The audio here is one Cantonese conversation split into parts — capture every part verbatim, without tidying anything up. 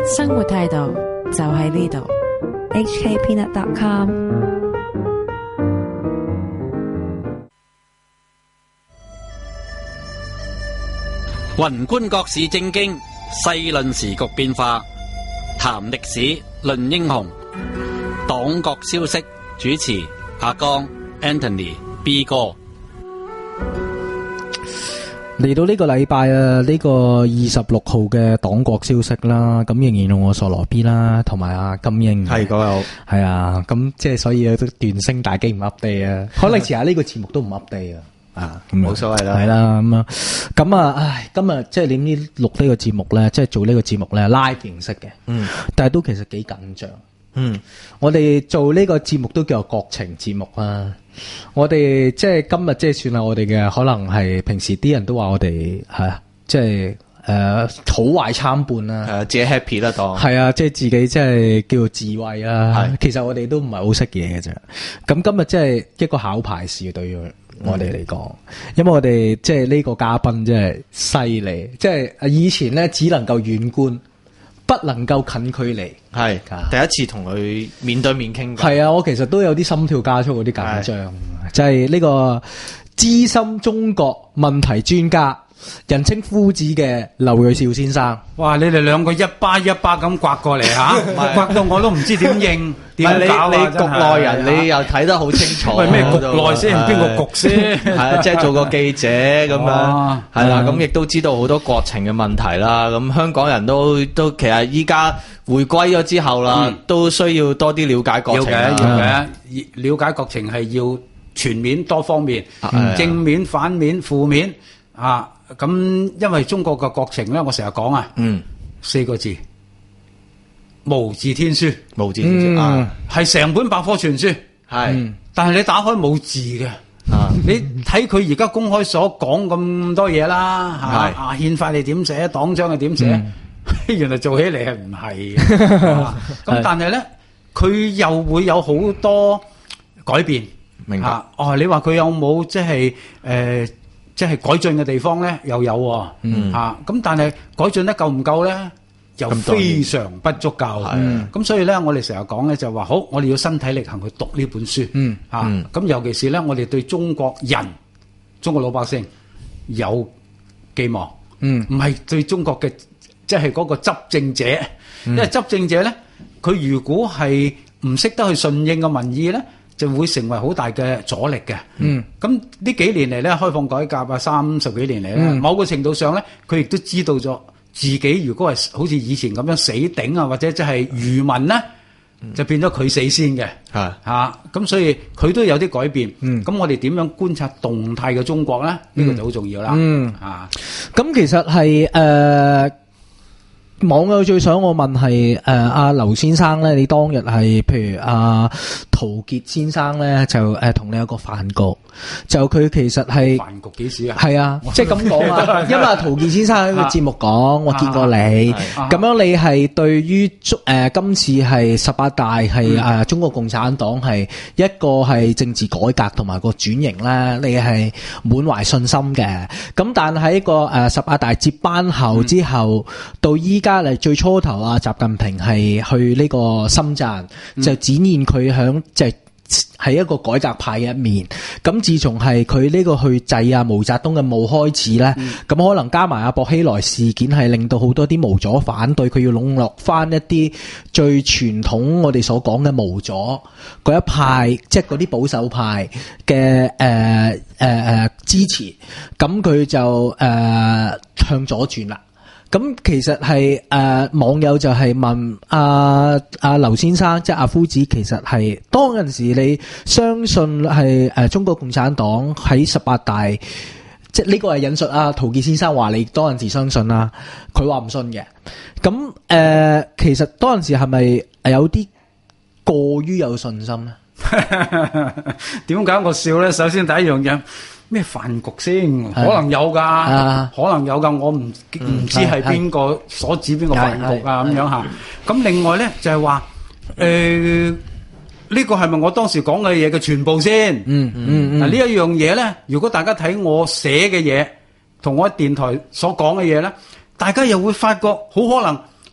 生活態度就喺呢度。 H K peanut dot com。 宏觀國市政經，細論時局變化，談歷史，論英雄，黨國消息。主持阿江 Anthony B 哥。 嚟到呢個禮拜啊，呢個二十六號嘅黨國消息啦，咁仍然用我傻羅 B 啦，同埋阿金英係嗰有係啊，咁即係所以都斷聲大機唔 update 啊，可能遲下呢個節目都唔 update 啊，啊冇所謂啦， 係啦咁啊，咁啊，唉，今日即係點知錄呢個節目咧，即係做呢個節目咧 live 形式嘅，嗯，但係都其實幾緊張，嗯，我哋做呢個節目都叫做國情節目啊。我哋即係今日即係算係我哋嘅，可能係平時啲人都話我哋係啊，即係誒好壞參半啦， 誒自己 happy 啦當係啊，即係自己即係叫做智慧啦。其實我哋都唔係好識嘢嘅啫。咁今日即係一個考牌試對於我哋嚟講，因為我哋即係呢個嘉賓真係犀利，即係以前咧只能夠遠觀，不能夠近距離。 係第一次同佢面對面傾偈。 係啊，我其實都有啲心跳加速嗰啲緊張，就係呢個資深中國問題專家，人稱夫子嘅劉銳紹先生。 哇！你哋兩個一巴一巴咁刮過嚟吓，刮到我都唔知點應點搞啊！ 你局內人你又睇得好清楚。 喂，咩局內先？邊個局先？ 係啊，即係做個記者咁樣，係啦，咁亦都知道好多國情嘅問題啦。咁香港人都都其實依家回歸咗之後啦，都需要多啲了解國情。 要嘅，要嘅，了解國情係要全面多方面，正面、反面、負面啊。咁因為中國嘅國情咧，我成日講啊，嗯，四個字，無字天書， 無字天書啊， 係成本百科全書，係，但係你打開冇字嘅，啊，你睇佢而家公開所講咁多嘢啦，係啊，憲法你點寫，黨章係點寫，原來做起嚟係唔係嘅，咁但係咧，佢又會有好多改變，明白？哦，你話佢有冇即係誒？即係改進嘅地方咧，又有喎，嗯嚇，咁但係改進得夠唔夠咧？又非常不足夠，咁、嗯、所以咧，我哋成日講咧就話好，我哋要身體力行去讀呢本書，嗯嚇，咁、嗯、尤其是咧，我哋對中國人、中國老百姓有寄望，嗯，唔係對中國嘅即係嗰個執政者，嗯、因為執政者咧，佢如果係唔識得去順應個民意咧，就會成為好大嘅阻力嘅。嗯，咁呢幾年嚟咧，開放改革啊，三十幾年嚟咧，嗯、某個程度上咧，佢亦都知道咗自己如果係好似以前咁樣死頂啊，或者即係愚民咧，嗯、就變咗佢死先嘅。係嚇，咁所以佢都有啲改變。嗯，咁我哋點樣觀察動態嘅中國咧？呢、嗯、個就好重要啦。嗯啊， 咁其實係誒。呃網友最想我問係誒阿劉先生咧，你當日係譬如阿、啊、陶傑先生咧就誒同、呃、你有個飯局，就佢其實係飯局幾時啊？ 係啊，即係咁講啊，因為阿陶傑先生喺個節目講，我見過你，咁、啊啊、樣你係對於誒、呃、今次係十八大係誒、嗯呃、中國共產黨係一個係政治改革同埋個轉型咧，你係滿懷信心嘅。咁但喺個誒十八大接班後之後，嗯、到依家嚟最初頭啊，習近平係去呢個深圳，嗯、就展現佢響即係係一個改革派嘅一面。咁自從係佢呢個去制啊毛澤東嘅霧開始咧，咁、嗯、可能加埋阿薄熙來事件，係令到好多啲毛左反對佢，要籠絡翻一啲最傳統我哋所講嘅毛左嗰一派，嗯、即係嗰啲保守派嘅誒誒誒支持。咁佢就誒、呃、向左轉啦。咁其實係誒、呃、網友就係問阿阿劉先生，即係阿夫子，其實係當陣時你相信係誒、呃、中國共產黨喺十八大，即係呢個係引述阿陶傑先生話你當陣時相信啦，佢話唔信嘅。咁誒、呃、其實當陣時係咪有啲過於有信心咧？ 點解我笑咧？首先第一樣嘢。咩飯局先？可能有噶，啊、可能有噶，我唔唔、嗯、知係邊個所指邊個飯局啊咁樣吓。咁另外咧就係話，誒、呃、呢、這個係咪我當時講嘅嘢嘅全部先？嗯嗯嗱、嗯、呢一樣嘢咧，如果大家睇我寫嘅嘢，同我喺電台所講嘅嘢咧，大家又會發覺好可能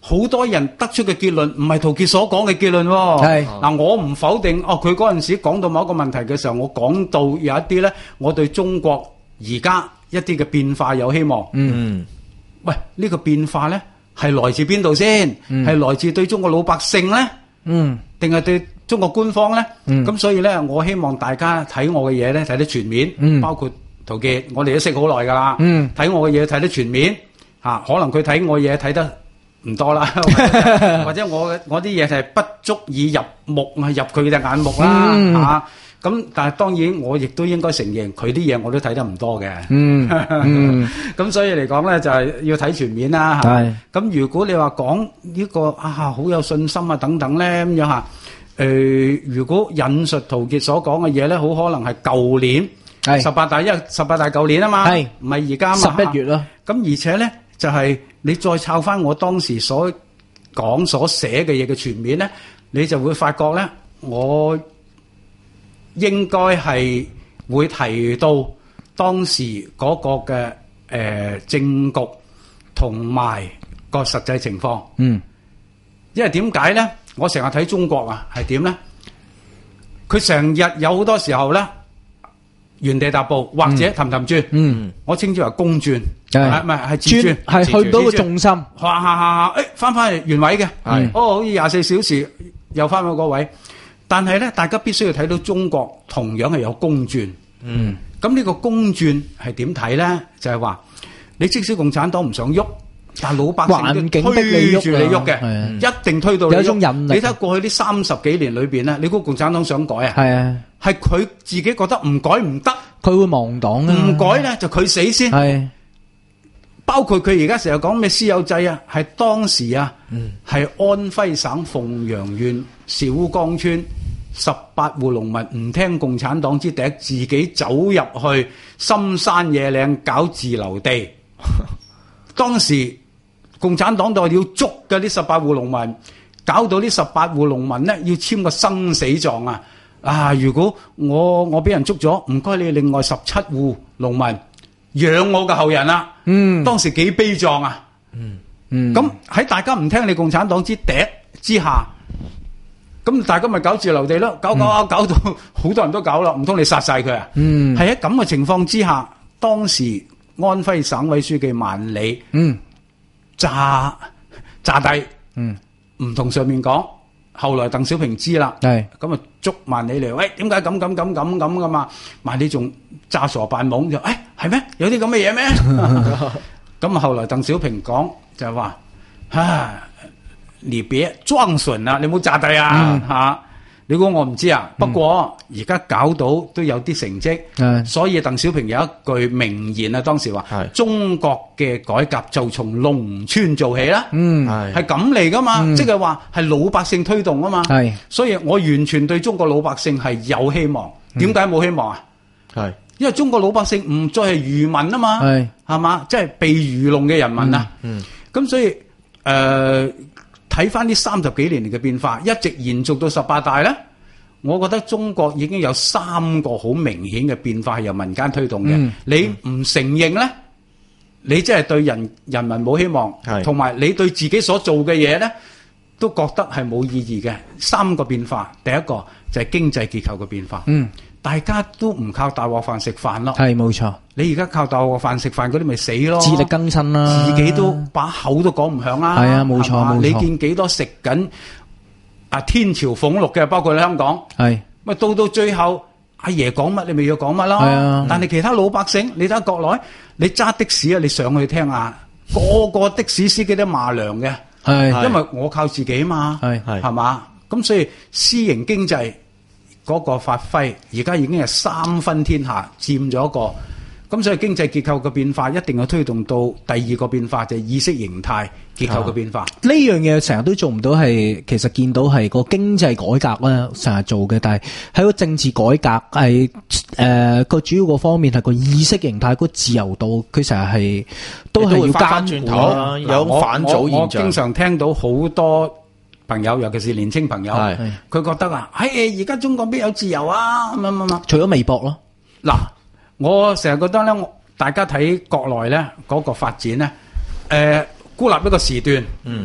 好多人得出嘅結論唔係陶傑所講嘅結論喎。 係嗱，我唔否定哦，佢嗰陣時講到某一個問題嘅時候，我講到有一啲咧，我對中國而家一啲嘅變化有希望。 嗯， 喂，呢個變化咧係來自邊度先？係來自對中國老百姓咧？ 嗯， 定係對中國官方咧？ 嗯咁所以咧，我希望大家睇我嘅嘢咧睇得全面， 嗯包括陶傑，我哋都識好耐噶啦。 嗯睇我嘅嘢睇得全面嚇，可能佢睇我嘢睇得唔多啦，或者我我啲嘢係不足以入目啊，入佢嘅眼目啦嗯嚇。咁但係當然我亦都應該承認佢啲嘢我都睇得唔多嘅。 嗯嗯， 咁所以嚟講咧，就係要睇全面啦嚇。 係咁如果你話講呢個啊好有信心啊等等咧咁樣嚇，誒如果引述陶傑所講嘅嘢咧，好可能係舊年係十八大，因為十八大舊年啊嘛， 係唔係而家嘛？ 十一月咯。 咁而且咧就係你再抄翻我當時所講所寫嘅嘢嘅全面咧，你就會發覺咧，我應該係會提到當時嗰個嘅誒政局同埋個實際情況。 嗯， 因為點解咧？我成日睇中國啊，係點咧？佢成日有好多時候咧，原地踏步或者氹氹轉。 嗯， 我稱之為公轉， 係係唔係係自轉？ 係去唔到個重心。 下下下，誒翻返嚟原位嘅， 係哦，好似廿四小時又翻到嗰位。但係咧，大家必須要睇到中國同樣係有公轉。 嗯， 咁呢個公轉係點睇咧？就係話你即使共產黨唔想喐，但係老百姓都推住你喐嘅，一定推到你喐。 有一種引力。 你睇過去呢三十幾年裏邊咧，你估共產黨想改啊？ 係啊， 係佢自己覺得唔改唔得， 佢會亡黨啊。 唔改咧就佢死先。 係。 包括佢而家成日講咩私有制啊，係當時啊，係、嗯、安徽省鳳陽縣小崗村十八戶農民唔聽共產黨之笛，自己走入去深山野嶺搞自留地。當時共產黨就要捉嘅呢十八戶農民，搞到呢十八戶農民呢要簽個生死狀啊！啊，如果我我俾人捉咗，唔該你另外十七戶農民養我嘅後人啦。嗯，當時幾悲壯啊！嗯嗯，咁喺大家唔聽你共產黨之笛之下，咁大家咪搞自留地咯，搞搞啊，搞到好多人都搞啦，唔通你殺晒佢啊？嗯，係喺咁嘅情況之下，當時安徽省委書記萬里，嗯，炸炸低，嗯，唔同上面講，後來鄧小平知啦，係咁啊捉萬里嚟，喂，點解咁咁咁咁咁噶嘛？萬里仲詐傻扮懵就，誒係咩？有啲咁嘅嘢咩？咁啊後來鄧小平講就係話，啊，你別裝純啦，你冇炸低啊嚇！你估我唔知啊？不過而家搞到都有啲成績，所以鄧小平有一句名言啊，當時話：中國嘅改革就從農村做起啦。嗯，係咁嚟噶嘛，即係話係老百姓推動啊嘛。係，所以我完全對中國老百姓係有希望。點解冇希望啊？係因為中國老百姓唔再係愚民啊嘛。係係嘛，即係被愚弄嘅人民啊。嗯，咁所以誒。睇翻呢三十幾年嚟嘅變化，一直延續到十八大咧，我覺得中國已經有三個好明顯嘅變化係由民間推動嘅。嗯、你唔承認咧，你即係對人人民冇希望，同埋你對自己所做嘅嘢咧，都覺得係冇意義嘅。三個變化，第一個就係經濟結構嘅變化。嗯，大家都唔靠大鍋飯食飯咯。係冇錯。你而家靠大鍋飯食飯嗰啲咪死咯？自力更生啦，自己都把口都講唔響啦。係啊，冇錯冇錯。你見幾多食緊啊天朝俸祿嘅，包括你香港。係。咪到到最後，阿爺講乜你咪要講乜咯。係啊。但係其他老百姓，你睇下國內，你揸的士啊，你上去聽下，個個的士司機都罵娘嘅。係。因為我靠自己嘛。係係。係嘛？咁所以私營經濟嗰個發揮，而家已經係三分天下，佔咗一個。咁所以經濟結構嘅變化一定要推動到第二個變化，就係意識形態結構嘅變化。呢樣嘢成日都做唔到，係其實見到係個經濟改革咧成日做嘅，但係喺個政治改革係誒個主要個方面係個意識形態、個自由度，佢成日係都係要翻轉頭啦，有反祖現象。我經常聽到好多朋友，尤其是年青朋友，佢覺得啊，誒而家中國邊有自由啊？乜乜乜，除咗微博咯，嗱。我成日覺得咧，大家睇國內咧嗰個發展咧，誒、呃、孤立一個時段，嗯，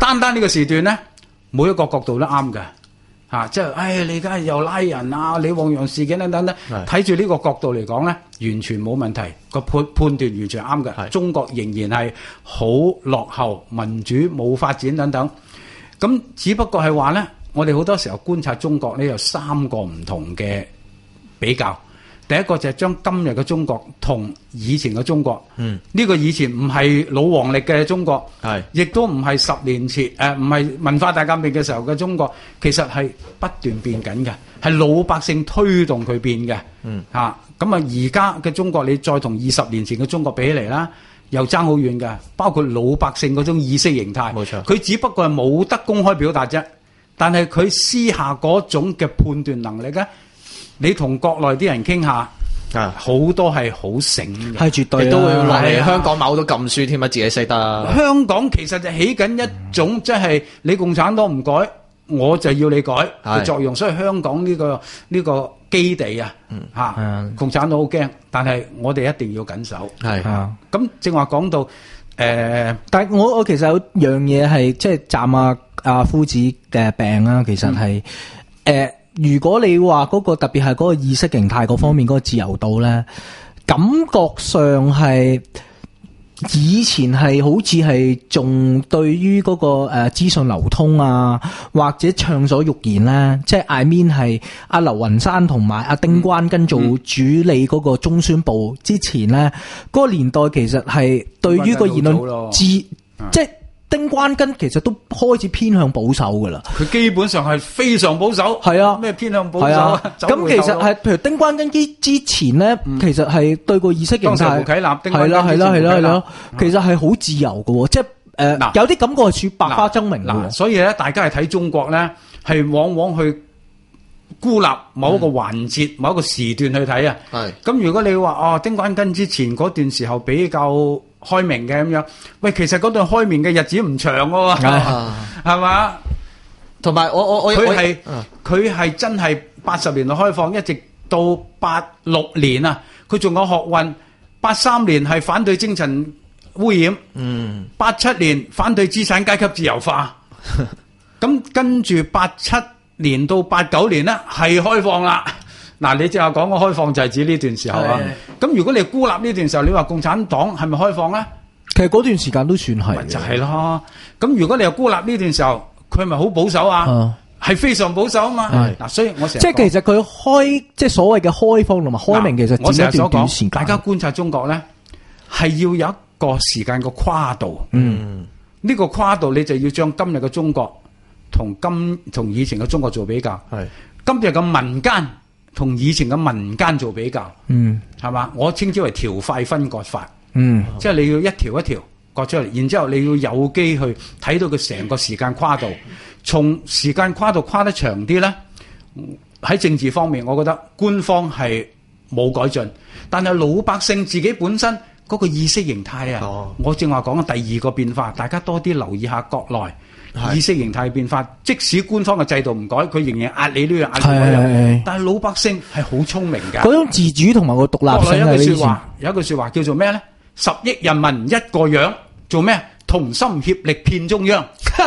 單單呢個時段咧，每一個角度都啱嘅。啊！即係，唉，你而家又拉人啊，李旺陽事件等等咧，睇住呢個角度嚟講咧，完全冇問題，個判判斷完全啱嘅。中國仍然係好落後，民主冇發展等等。咁只不過係話咧，我哋好多時候觀察中國咧，有三個唔同嘅比較。第一個就係將今日嘅中國同以前嘅中國，嗯，呢個以前唔係老黃歷嘅中國，係，亦都唔係十年前誒，唔係文化大革命嘅時候嘅中國，其實係不斷變緊嘅，係老百姓推動佢變嘅，嗯，嚇，咁啊，而家嘅中國你再同二十年前嘅中國比起嚟啦，又爭好遠嘅，包括老百姓嗰種意識形態，冇錯，佢只不過係冇得公開表達啫，但係佢私下嗰種嘅判斷能力咧。你同國內啲人傾下，啊，好多係好醒嘅，係絕對，亦都會落嚟香港買好多禁書添啊，自己識得。香港其實就起緊一種即係、嗯、你共產黨唔改，我就要你改嘅作用，所以香港呢、呢個呢、呢個基地啊，嚇、嗯啊，共產黨好驚，但係我哋一定要緊守。係啊，咁正話講到誒、呃， 但係我我其實有樣嘢係即係站阿阿夫子嘅病啦，其實係誒。嗯呃如果你話嗰個特別係嗰個意識形態嗰方面嗰個自由度咧，感覺上係以前係好似係仲對於嗰個誒資訊流通啊，或者暢所欲言咧，即係 I mean 係阿劉雲山同埋阿丁關根做主理嗰個中宣部之前咧，嗰個年代其實係對於個言論自即係。丁關根其實都開始偏向保守噶啦，佢基本上係非常保守，係啊，咩偏向保守啊？咁其實係，譬如丁關根之之前咧、嗯，其實係對個意識形態，當時胡啟立，係啦係啦係啦係啦，其實係好自由噶，即係誒，嗱、呃，有啲感覺係似百花爭鳴嗱，所以咧，大家係睇中國咧，係往往去孤立某一個環節、嗯、某一個時段去睇啊。係，咁如果你話哦，丁關根之前嗰段時候比較開明嘅咁樣，喂，其實嗰段開明嘅日子唔長喎，係嘛？同埋我我我佢係佢係真係八十年代開放，一直到八六年啊，佢仲有學運。八三年係反對精神污染，嗯，八七年反對資產階級自由化，咁跟住八七年到八九年咧係開放啦。嗱，你即係講個開放就係指呢段時候啊。咁如果你孤立呢段時候，你話共產黨係咪開放咧？其實嗰段時間都算係，就係咯。咁如果你又孤立呢段時候，佢係咪好保守啊？係、啊、非常保守啊嘛。嗱，所以我成日即係其實佢開即係所謂嘅開放同埋開明，其實只係一段短時間。大家觀察中國咧，係要有一個時間個跨度。嗯，呢、這個跨度你就要將今日嘅中國同今同以前嘅中國做比較。係今日嘅民間。同以前嘅民間做比較，嗯，係嘛？我稱之為條塊分割法，嗯，即係你要一條一條割出嚟，然之後你要有機去睇到佢成個時間跨度，從時間跨度跨得長啲咧，喺政治方面，我覺得官方係冇改進，但係老百姓自己本身嗰個意識形態啊，哦、我正話講嘅第二個變化，大家多啲留意下國內。意識形態變化，即使官方嘅制度唔改，佢仍然壓你呢樣壓你嗰樣。但係老百姓係好聰明㗎。嗰種自主同埋個獨立性係有一句説話，有一句説話叫做咩咧？十億人民一個樣，做咩？同心協力騙中央。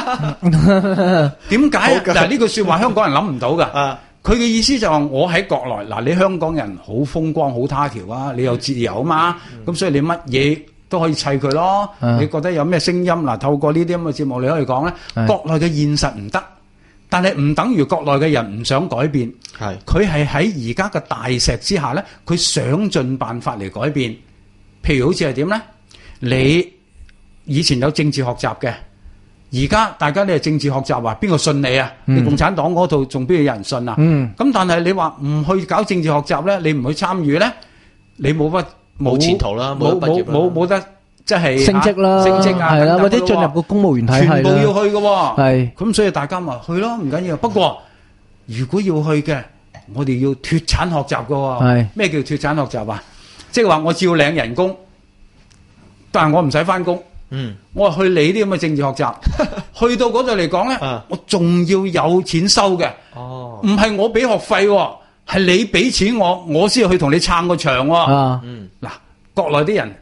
點解？嗱，呢句説話香港人諗唔到㗎。佢嘅意思就係我喺國內，嗱，你香港人好風光好他條啊，你有自由啊嘛，咁、嗯、所以你乜嘢都可以砌佢咯、啊。你覺得有咩聲音嗱？透過呢啲咁嘅節目，你可以講咧。國內嘅現實唔得，但係唔等於國內嘅人唔想改變。係佢係喺而家嘅大石之下咧，佢想盡辦法嚟改變。譬如好似係點咧？你以前有政治學習嘅，而家大家咧政治學習話邊個信你啊？嗯、你共產黨嗰度仲邊有人信啊？咁、嗯、但係你話唔去搞政治學習咧，你唔去參與咧，你冇乜。冇前途啦，冇冇冇冇得即係升職啦，升職啊，係啦，或者進入個公務員體系，全部要去嘅喎。係咁，所以大家咪去咯，唔緊要。不過如果要去嘅，我哋要脫產學習嘅喎。係咩叫脫產學習啊？即係話我照領人工，但係我唔使翻工。嗯，我話去你啲咁嘅政治學習，去到嗰度嚟講咧，我仲要有錢收嘅。哦，唔係我俾學費喎。係你俾錢我，我先去同你撐個場喎。啊，嗯，嗱，國內啲人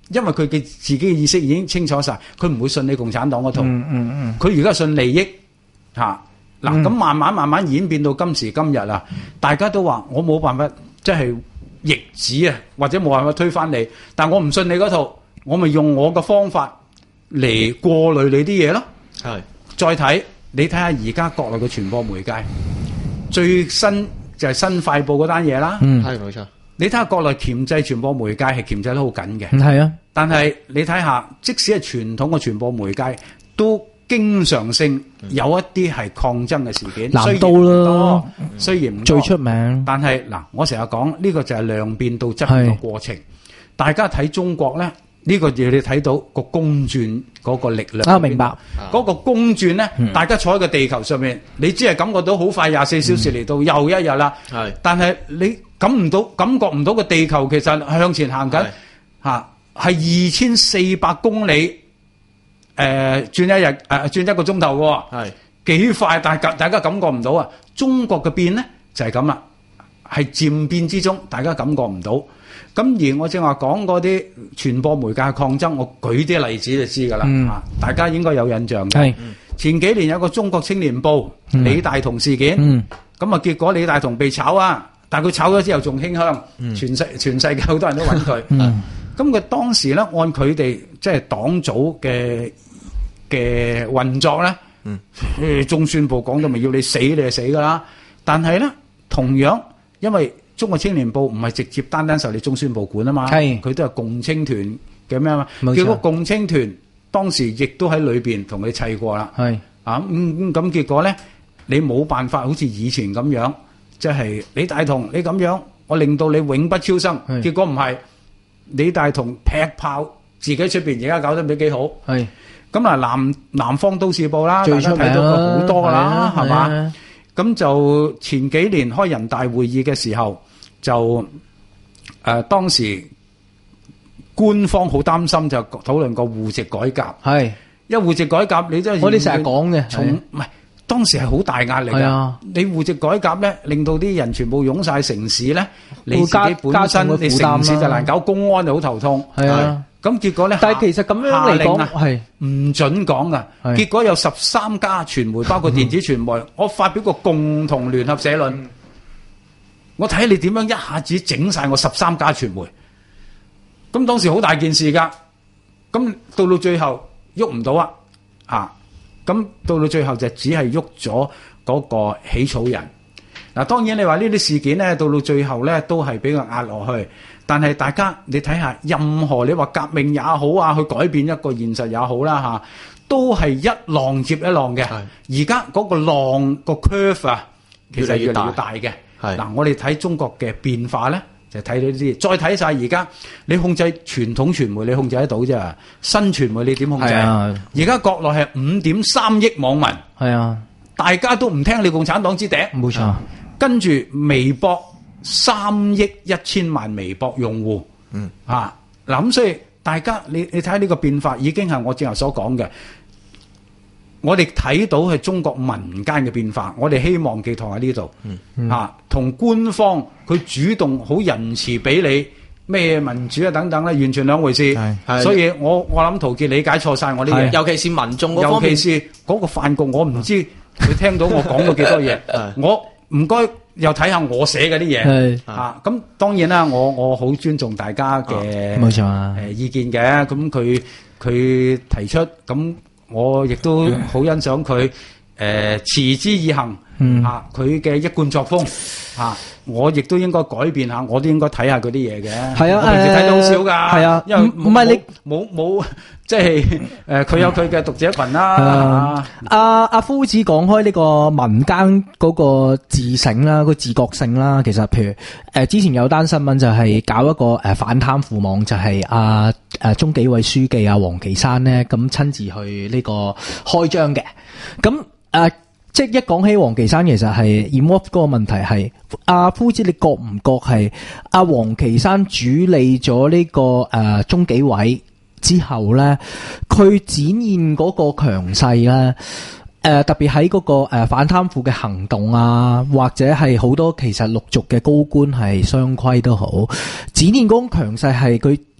因為佢嘅自己嘅意識已經清楚晒，佢唔會信你共產黨嗰套。 嗯嗯嗯， 佢而家信利益嚇。嗱，咁慢慢慢慢演變到今時今日啊，大家都話我冇辦法即係逆子啊，或者冇辦法推翻你，但我唔信你嗰套，我咪用我嘅方法嚟過濾你啲嘢咯。 係， 再睇你睇下而家國內嘅傳播媒介，最新就係新快報嗰單嘢啦。 嗯， 係冇錯。 你睇下國內鉗制傳播媒介係鉗制得好緊嘅。 係啊， 但係你睇下，即使係傳統嘅傳播媒介，都經常性有一啲係抗爭嘅事件。 南都啦， 雖然唔多最出名。 但係嗱，我成日講呢個就係量變到質變嘅過程。大家睇中國咧，呢個嘢你睇到個公轉嗰個力量。 啊，明白。 嗰個公轉咧，大家坐喺個地球上面，你只係感覺到好快廿四小時嚟到又一日啦。係，但係你感唔到、感覺唔到個地球其實向前行緊嚇，係二千四百公里。誒、呃、轉一日誒、呃、轉一個鐘頭喎，係幾快？但係大家感覺唔到啊！中國嘅變咧就係咁啦，係漸變之中，大家感覺唔到。咁而我正話講嗰啲傳播媒介抗爭，我舉啲例子就知㗎啦、嗯啊。大家應該有印象嘅。前幾年有個中國青年報、嗯、李大同事件，咁、嗯、啊結果李大同被炒啊，但係佢炒咗之後仲馨香，嗯、全世全世界好多人都揾佢。咁佢當時咧按佢哋即係黨組嘅嘅運作咧，嗯，中宣部講到咪要你死你就死噶啦。但係咧，同樣因為中國青年報唔係直接單單受你中宣部管啊嘛，係佢都係共青團嘅咩啊嘛，結果共青團當時亦都喺裏邊同佢砌過啦，係啊咁咁結果咧，你冇辦法好似以前咁樣，即係李大同你咁樣，我令到你永不超生，結果唔係李大同劈炮自己出邊而家搞得唔知幾好，係。咁啊，南南方都市報啦，大家睇到佢好多噶啦，係嘛？咁就前幾年開人大會議嘅時候，就誒當時官方好擔心，就討論個戶籍改革。係，因為戶籍改革你真係我哋成日講嘅，從唔係當時係好大壓力㗎。你戶籍改革咧，令到啲人全部湧曬城市咧，你自己本身你城市就難搞，公安就好頭痛。係啊。咁結果咧，但係其實咁樣嚟講係唔準講噶。結果有十三家傳媒，包括電子傳媒，我發表個共同聯合社論。我睇你點樣一下子整晒我十三家傳媒。咁當時好大件事噶。咁到到最後喐唔到啊！啊，咁到到最後就只係喐咗嗰個起草人。嗱，當然你話呢啲事件咧，到到最後咧都係俾佢壓落去。但係大家你睇下，任何你話革命也好啊，去改變一個現實也好啦嚇，都係一浪接一浪嘅。而家嗰個浪個 curve 啊，其實越嚟越大嘅。嗱，我哋睇中國嘅變化咧，就睇到呢啲。再睇晒而家，你控制傳統傳媒，你控制得到啫。新傳媒你點控制？而家國內係五點三億網民，係啊，大家都唔聽你共產黨之笛。冇錯。跟住微博。三億一千萬微博用戶，嗯啊嗱咁，所以大家你你睇下呢個變化，已經係我正頭所講嘅。我哋睇到係中國民間嘅變化，我哋希望寄託喺呢度，嗯啊，同官方佢主動好仁慈俾你咩民主啊等等咧，完全兩回事。所以我我諗陶傑理解錯晒我呢嘢，尤其是民眾嗰方面，尤其是嗰個飯局，我唔知佢聽到我講到幾多嘢，我唔該。又睇下我寫嗰啲嘢啊！咁當然啦，我我好尊重大家嘅冇錯啊誒意見嘅。咁佢佢提出，咁我亦都好欣賞佢誒持之以恆啊！佢嘅一貫作風啊，我亦都應該改變下，我都應該睇下嗰啲嘢嘅。係啊，我平時睇到好少㗎。係啊，因為唔係你冇冇即係誒，佢有佢嘅讀者群啦。 阿阿夫子講開呢個民間嗰個自省啦，個自覺性啦，其實譬如誒之前有單新聞就係搞一個誒反貪腐網，就係阿誒中紀委書記阿王岐山咧，咁親自去呢個開張嘅。咁誒即係一講起王岐山，其實係 involve 嗰個問題係阿夫子，你覺唔覺係阿王岐山主理咗呢個誒中紀委之後咧，佢展現嗰個強勢咧，誒、呃、特別喺嗰個誒反貪腐嘅行動啊，或者係好多其實陸續嘅高官係雙規都好，展現嗰種強勢係佢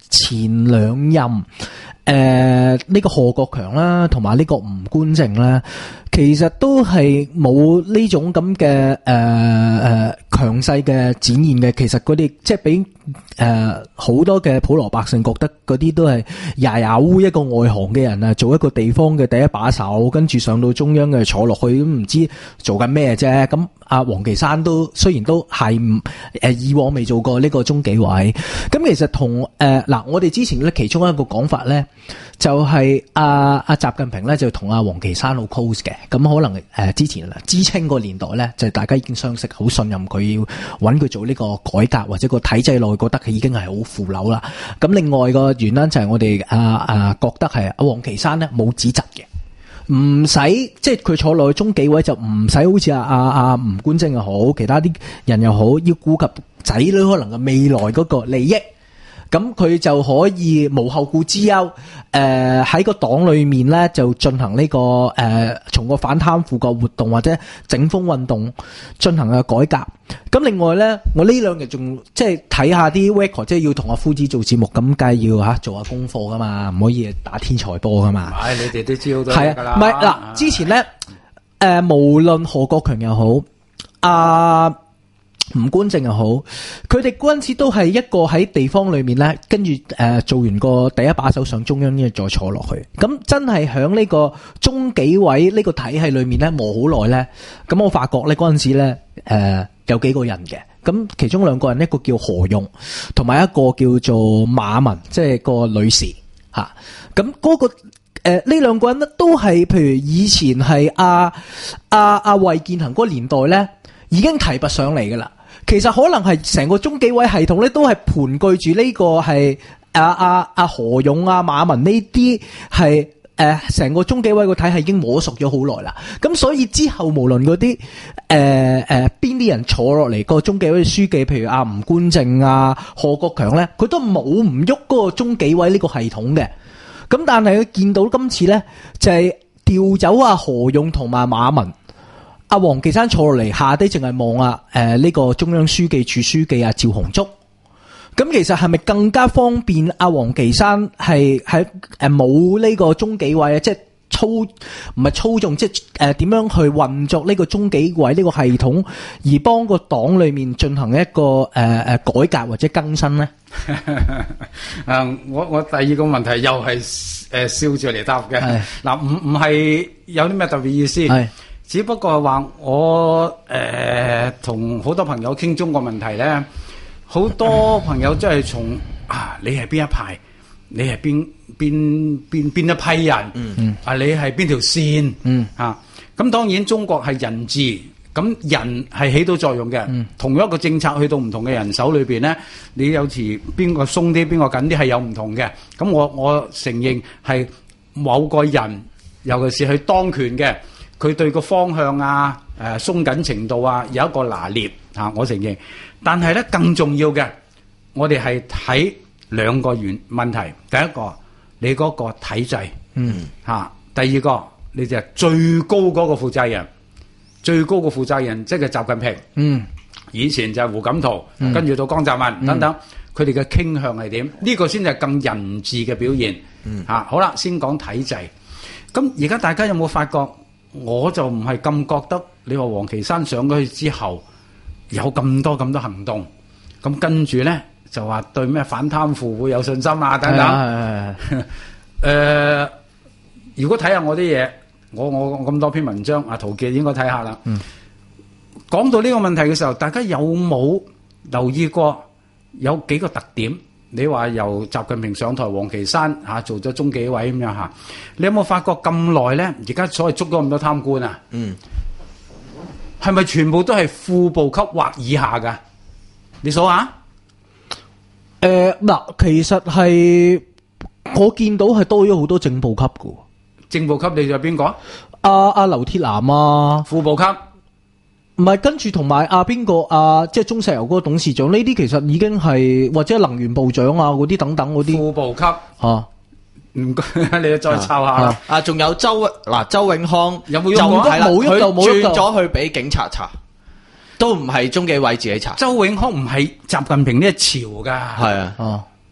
前兩任誒呢、呃這個賀國強啦，同埋呢個吳官正啦，其實都係冇呢種咁嘅誒誒強勢嘅展現嘅。其實嗰啲即係俾誒好多嘅普羅百姓覺得嗰啲都係牙牙烏一個外行嘅人啊，做一個地方嘅第一把手，跟住上到中央嘅坐落去都唔知做緊咩啫。咁阿王岐山都雖然都係唔誒以往未做過呢個中紀委，咁其實同誒嗱我哋之前咧其中一個講法咧，就係阿阿習近平咧就同阿王岐山好 close 嘅，咁可能誒、呃、之前知青個年代咧就大家已經相識，好信任佢，要揾佢做呢個改革或者個體制內覺得佢已經係好腐朽啦。咁另外個原因就係我哋啊啊覺得係阿王岐山咧冇資質嘅。唔使即係佢坐落去中紀委就唔使好似阿阿阿吳官正又好，其他啲人又好，要顧及仔女可能嘅未來嗰個利益，咁佢就可以無後顧之憂。誒、呃、喺個黨裏面咧就進行呢、這個誒、呃、從個反貪腐個活動或者整風運動進行嘅改革。咁另外咧，我呢兩日仲即係睇下啲 record，即係要同阿夫子做節目，咁梗係要吓做下功課噶嘛，唔可以打天才波噶嘛。 係你哋都知好多係啊，唔係嗱，之前咧誒、呃、無論賀國強又好，阿、呃、吳官正又好，佢哋嗰陣時都係一個喺地方裏面咧，跟住誒做完個第一把手上中央，呢再坐落去。咁真係響呢個中紀委呢個體系裏面咧磨好耐咧。咁我發覺咧嗰陣時咧誒、呃、有幾個人嘅，咁其中兩個人，一個叫何勇，同埋一個叫做馬文，即係個女士吓。咁嗰個誒呢兩個人咧都係譬如以前係阿阿阿衛健行嗰個年代咧已經提拔上嚟噶啦。其實可能係成個中紀委系統咧，都係盤踞住呢個係阿阿阿何勇、阿、啊、馬文呢啲係誒成個中紀委個體系已經摸熟咗好耐啦。咁所以之後無論嗰啲誒誒邊啲人坐落嚟個中紀委書記，譬如阿、啊、吳官正啊、賀國強咧，佢都冇唔喐嗰個中紀委呢個系統嘅。咁但係佢見到今次咧，就係、是、調走阿何勇同埋馬文。阿王岐山坐落嚟，下低淨係望啊，誒、呃、呢、這個中央書記處書記啊趙紅竹，咁其實係咪更加方便阿王岐山係喺誒冇呢個中紀委啊，即係操唔係操縱，即係誒點樣去運作呢個中紀委呢個系統，而幫個黨裏面進行一個誒誒、呃、改革或者更新咧？ 誒，我我第二個問題又係誒笑住嚟答嘅，嗱唔唔係有啲咩特別意思？係。只不過係話我誒同好多朋友傾中國問題咧，好多朋友真係從啊你係邊一派，你係邊邊邊邊一批人，嗯、啊你係邊條線，嗯、啊咁當然中國係人治，咁人係起到作用嘅。嗯、同樣一個政策去到唔同嘅人手裏邊咧，你有時邊個鬆啲，邊個緊啲係有唔同嘅。咁我我承認係某個人，尤其是去當權嘅。佢對個方向啊、誒、呃、鬆緊程度啊有一個拿捏嚇、啊，我承認。但係咧更重要嘅，我哋係睇兩個原問題。第一個，你嗰個體制，嗯嚇、啊；第二個，你就係最高嗰個負責人，最高個負責人即係習近平。嗯，以前就係胡錦濤，嗯、跟住到江澤民等等，佢哋嘅傾向係點？呢、呢個先係更人治嘅表現。嗯嚇、啊，好啦，先講體制。咁而家大家有冇發覺？我就唔係咁覺得，你話王岐山上咗去之後有咁多咁多行動，咁跟住咧就話對咩反貪腐會有信心啊等等。誒、呃，如果睇下我啲嘢，我我咁多篇文章啊，陶傑應該睇下啦。嗯、講到呢個問題嘅時候，大家有冇留意過有幾個特點？你話由習近平上台，王岐山嚇、啊、做咗中紀委咁樣嚇，你有冇發覺咁耐咧？而家所謂捉咗咁多貪官啊，嗯，係咪全部都係副部級或以下噶？你數下？ 誒嗱、呃，其實係我見到係多咗好多正部級噶。 正部級你就邊個？ 阿阿劉鐵男啊， 副部級。 唔係，跟住同埋阿邊個啊，即係中石油嗰個董事長呢啲，其實已經係或者能源部長啊嗰啲等等嗰啲副部級嚇。 唔該，你再抄下啦。 啊，仲有周嗱周永康有冇用過？ 冇喐到，冇喐到， 轉咗去俾警察查，都唔係中紀委自己查。 周永康唔係習近平呢一朝㗎。 係啊，哦，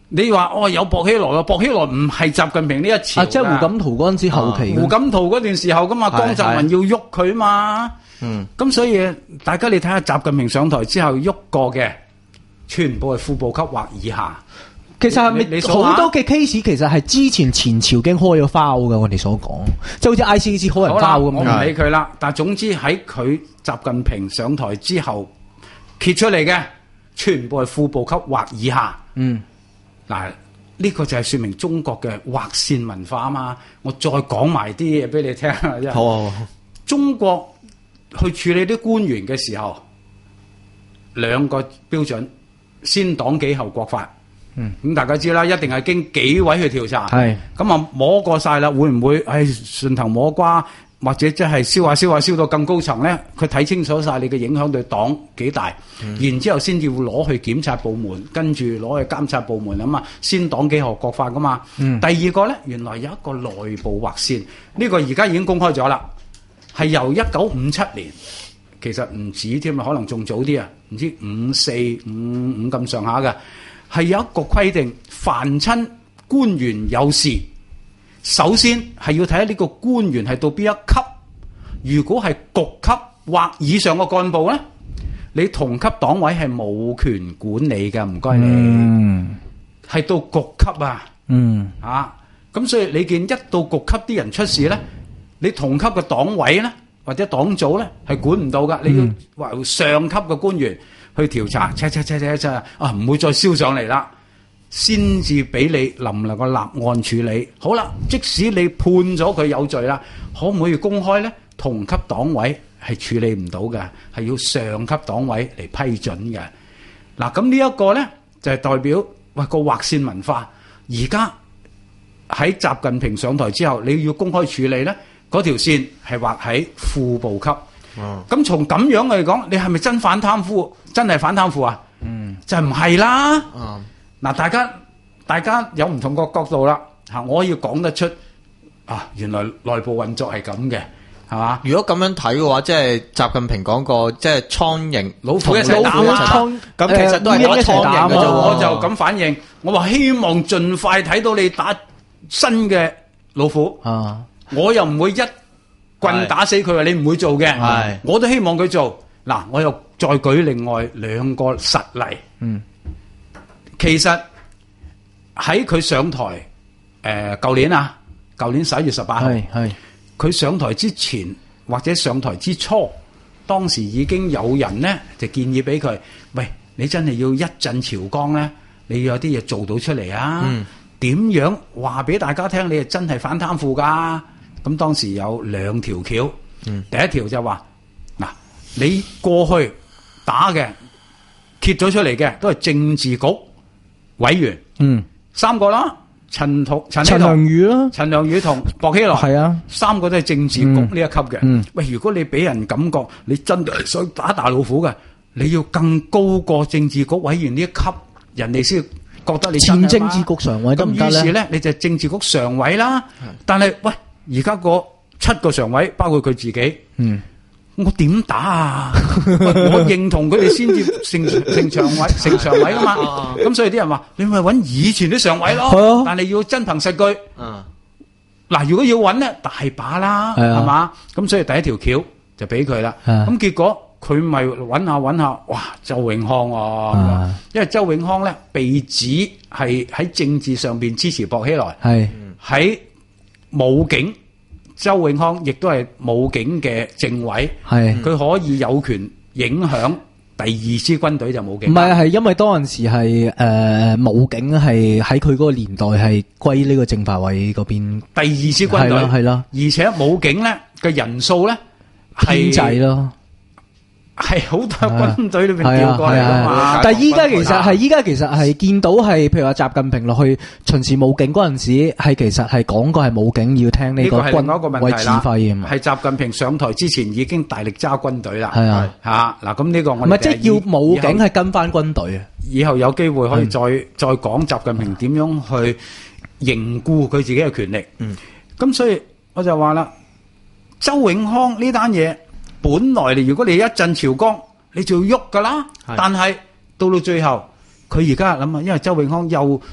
你話哦有薄熙來啊，薄熙來唔係習近平呢一朝， 啊，即係胡錦濤嗰陣時後期， 胡錦濤嗰段時候噶嘛，江澤民要喐佢嘛， 嗯， 咁所以大家你睇下習近平上台之後喐過嘅，全部係副部級或以下。 其實係咪好多嘅 case 其實係之前前朝已經開咗花嘅？我哋所講，即係好似 I C C 開人花咁。 我唔理佢啦，但係總之喺佢習近平上台之後揭出嚟嘅，全部係副部級或以下。嗯，嗱，呢個就係說明中國嘅劃線文化啊嘛。我再講埋啲嘢俾你聽。 好啊， 中國去處理啲官員嘅時候，兩個標準：先黨紀後國法。嗯，咁大家知啦，一定係經紀委去調查。係咁啊，摸過晒啦，會唔會係順藤摸瓜，或者即係燒下燒下燒到更高層咧？佢睇清楚晒你嘅影響對黨幾大，嗯、然之後先至會攞去檢察部門，跟住攞去監察部門啊嘛。先黨紀後國法噶嘛。嗯、第二個咧，原來有一個內部劃線，呢、呢個而家已經公開咗啦，係由一九五七年，其實唔止添啊，可能仲早啲啊，唔知五四五五咁上下嘅。係有一個規定，凡親官員有事，首先係要睇下呢個官員係到邊一級。如果係局級或以上嘅幹部咧，你同級黨委係冇權管理嘅，唔該你。嗯，係到局級啊。嗯，啊，咁所以你見一到局級啲人出事咧，你同級嘅黨委咧或者黨組咧係管唔到噶，你要話上級嘅官員去調查，切切切切切啊，唔會再燒上嚟啦，先至俾你能唔能夠立案處理。好啦，即使你判咗佢有罪啦，可唔可以公開咧？同級黨委係處理唔到嘅，係要上級黨委嚟批准嘅。嗱，咁呢一個咧就係代表喂個劃線文化。而家喺習近平上台之後，你要公開處理咧，嗰條線係劃喺副部級。咁從咁樣嚟講，你係咪真反貪腐？真係反貪腐啊？嗯，就唔係啦。嗱、嗯，大家大家有唔同個角度啦。吓，我可以講得出啊，原來內部運作係咁嘅，係嘛？ 如果咁樣睇嘅話，即係習近平講過，即係蒼蠅老虎一齊打嘛。 咁其實都係打蒼蠅嘅啫。 我就咁反應，我話希望盡快睇到你打新嘅老虎。啊，我又唔會一棍打死佢，話你唔會做嘅，我都希望佢做。嗱，我又再舉另外兩個實例。嗯，其實喺佢上台，誒、呃，舊年啊，舊年十一月十八號，係佢上台之前或者上台之初，當時已經有人咧就建議俾佢，喂，你真係要一陣朝綱咧，你要有啲嘢做到出嚟啊？點、嗯、樣話俾大家聽？你係真係反貪腐噶？咁當時有兩條橋，嗯、第一條就話嗱，你過去打嘅揭咗出嚟嘅都係政治局委員，嗯，三個啦，陳同陳陳良宇啦，陳良宇同薄熙來係啊，三個都係政治局呢一級嘅。嗯，喂，如果你俾人感覺你真係想打大老虎嘅，你要更高過政治局委員呢一級，人哋先覺得你真前政治局常委得唔得咧？ 咁於是咧，你就政治局常委啦。但係喂。而家個七個常委，包括佢自己，嗯，我點打啊？我認同佢哋先至成成常委，成常委噶嘛。咁所以啲人話：你咪揾以前啲常委咯。但係要真憑實據。嗱，如果要揾咧，大把啦，係嘛？咁所以第一條橋就俾佢啦。咁結果佢咪揾下揾下，哇！周永康啊，因為周永康咧被指係喺政治上邊支持薄熙來，係喺。武警周永康亦都係武警嘅政委，係佢可以有權影響第二支軍隊就武警。 唔係，係因為當陣時係誒武警係喺佢嗰個年代係歸呢個政法委嗰邊第二支軍隊係啦， 而且武警咧嘅人數咧係編制咯。 係好多軍隊裏邊調過嚟噶嘛， 但係依家其實係依家其實係見到係，譬如話習近平落去巡視武警嗰陣時，係其實係講過係武警要聽呢個軍委指揮啊嘛。 係習近平上台之前已經大力揸軍隊啦。係啊，吓嗱咁呢個我唔係即係要武警係跟翻軍隊啊。 以後有機會可以再再講習近平點樣去凝固佢自己嘅權力。嗯，咁所以我就話啦，周永康呢單嘢。本來你如果你一陣朝綱，你就要喐噶啦。但係到到最後，佢而家諗下，因為周永康又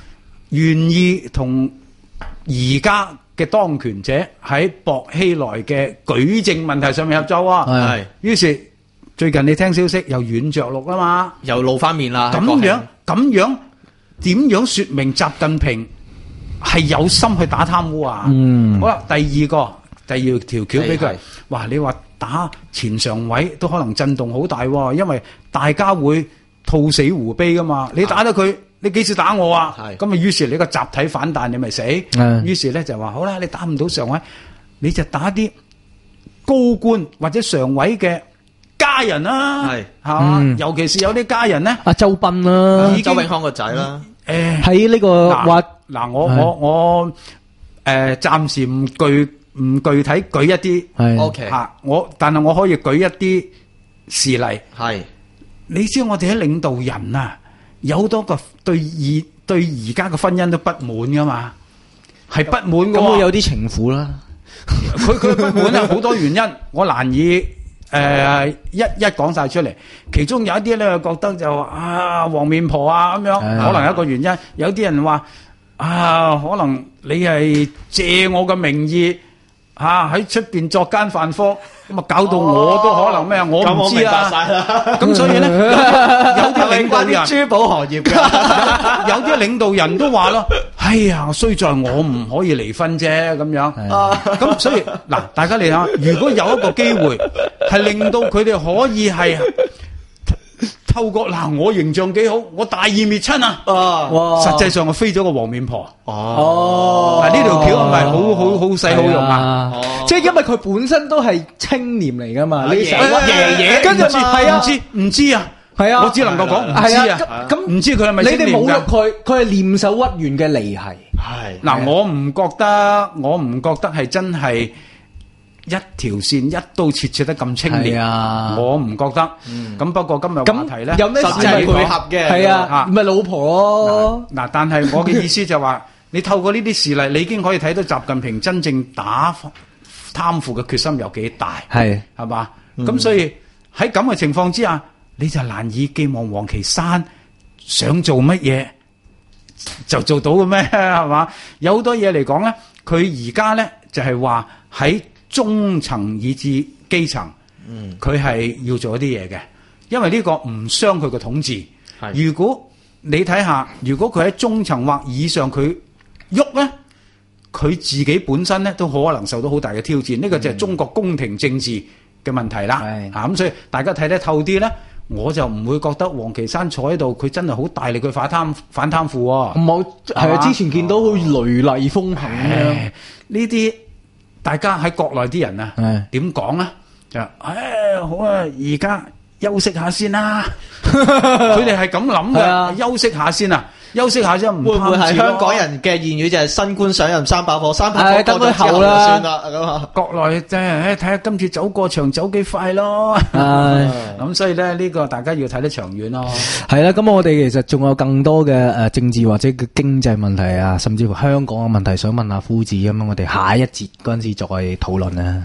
願意同而家嘅當權者喺薄熙來嘅舉證問題上面合作啊。 係， 於是最近你聽消息又軟着陸啦嘛， 又露翻面啦。 咁樣咁樣點樣說明習近平係有心去打貪污啊？嗯，好啦，第二個第二條橋俾佢，哇！你話打前常委都可能震動好大喎，因為大家會兔死狐悲噶嘛。你打得佢，你幾時打我啊？咁啊，於是你個集體反彈，你咪死。於是咧就話好啦，你打唔到常委，你就打啲高官或者常委嘅家人啦，係嘛？尤其是有啲家人咧， 阿周斌啦， 周永康個仔啦。 誒，喺呢個話嗱，我我我誒，暫時唔具唔具體舉一啲，OK 吓，我但係我可以舉一啲事例。係，你知我哋啲領導人啊，有好多個對而對而家嘅婚姻都不滿噶嘛，係不滿嘅。 咁會有啲情婦啦， 佢佢不滿啊，好多原因，我難以誒一一講晒出嚟。其中有一啲咧覺得就啊黃面婆啊咁樣，可能有一個原因。有啲人話啊，可能你係借我嘅名義。吓喺出邊作奸犯科，咁啊搞到我都可能咩啊？我唔知啊。咁所以咧，有啲領導人珠寶行業嘅， 有啲領導人都話咯，哎呀，衰在我唔可以離婚啫，咁樣。咁所以嗱，大家嚟下，如果有一個機會係令到佢哋可以係透過嗱，我形象幾好，我大義滅親啊！哇！實際上我飛咗個黃面婆。哦，嗱呢條橋唔係好好好使好用啊！ 即係因為佢本身都係青年嚟噶嘛，你爺爺跟住係啊，唔知唔知啊，係啊，我只能夠講唔知啊。咁唔知佢係咪青年㗎？ 你哋侮辱佢，佢係念手屈原嘅離係。 係嗱，我唔覺得，我唔覺得係真係。一條線一刀切切得咁清廉，啊、我唔覺得。咁、嗯、不過今日話題咧， 有咩實際配合嘅？係啊，唔係老婆咯。嗱，但係我嘅意思就話， 你透過呢啲事例，你已經可以睇到習近平真正打貪腐嘅決心有幾大。係係嘛？咁、嗯、所以喺咁嘅情況之下，你就難以寄望王岐山想做乜嘢就做到嘅咩？係嘛？有好多嘢嚟講咧，佢而家咧就係話喺中層以至基層，佢係要做一啲嘢嘅，因為呢個唔傷佢嘅統治。如果你睇下，如果佢喺中層或以上佢喐咧，佢自己本身咧都可能受到好大嘅挑戰。呢、嗯、個就係中國宮廷政治嘅問題啦。嚇咁、啊，所以大家睇得透啲咧，我就唔會覺得王岐山坐喺度，佢真係好大力去反貪反貪腐喎。唔好係啊！之前見到好雷厲風行咁呢啲。大家喺國內啲人啊，點講啊？就誒好啊，而家休息下先啦。佢哋係咁諗嘅，休息下先啊，休息下先唔貪。會唔會係香港人嘅諺語就係新官上任三把火，三把火過咗之後就算啦咁啊？國內真係誒睇下今次走過場走幾快咯。咁所以咧呢個大家要睇得長遠咯。係啦，咁我哋其實仲有更多嘅誒政治或者嘅經濟問題啊，甚至乎香港嘅問題想問下夫子咁樣，我哋下一節嗰陣時再討論啦。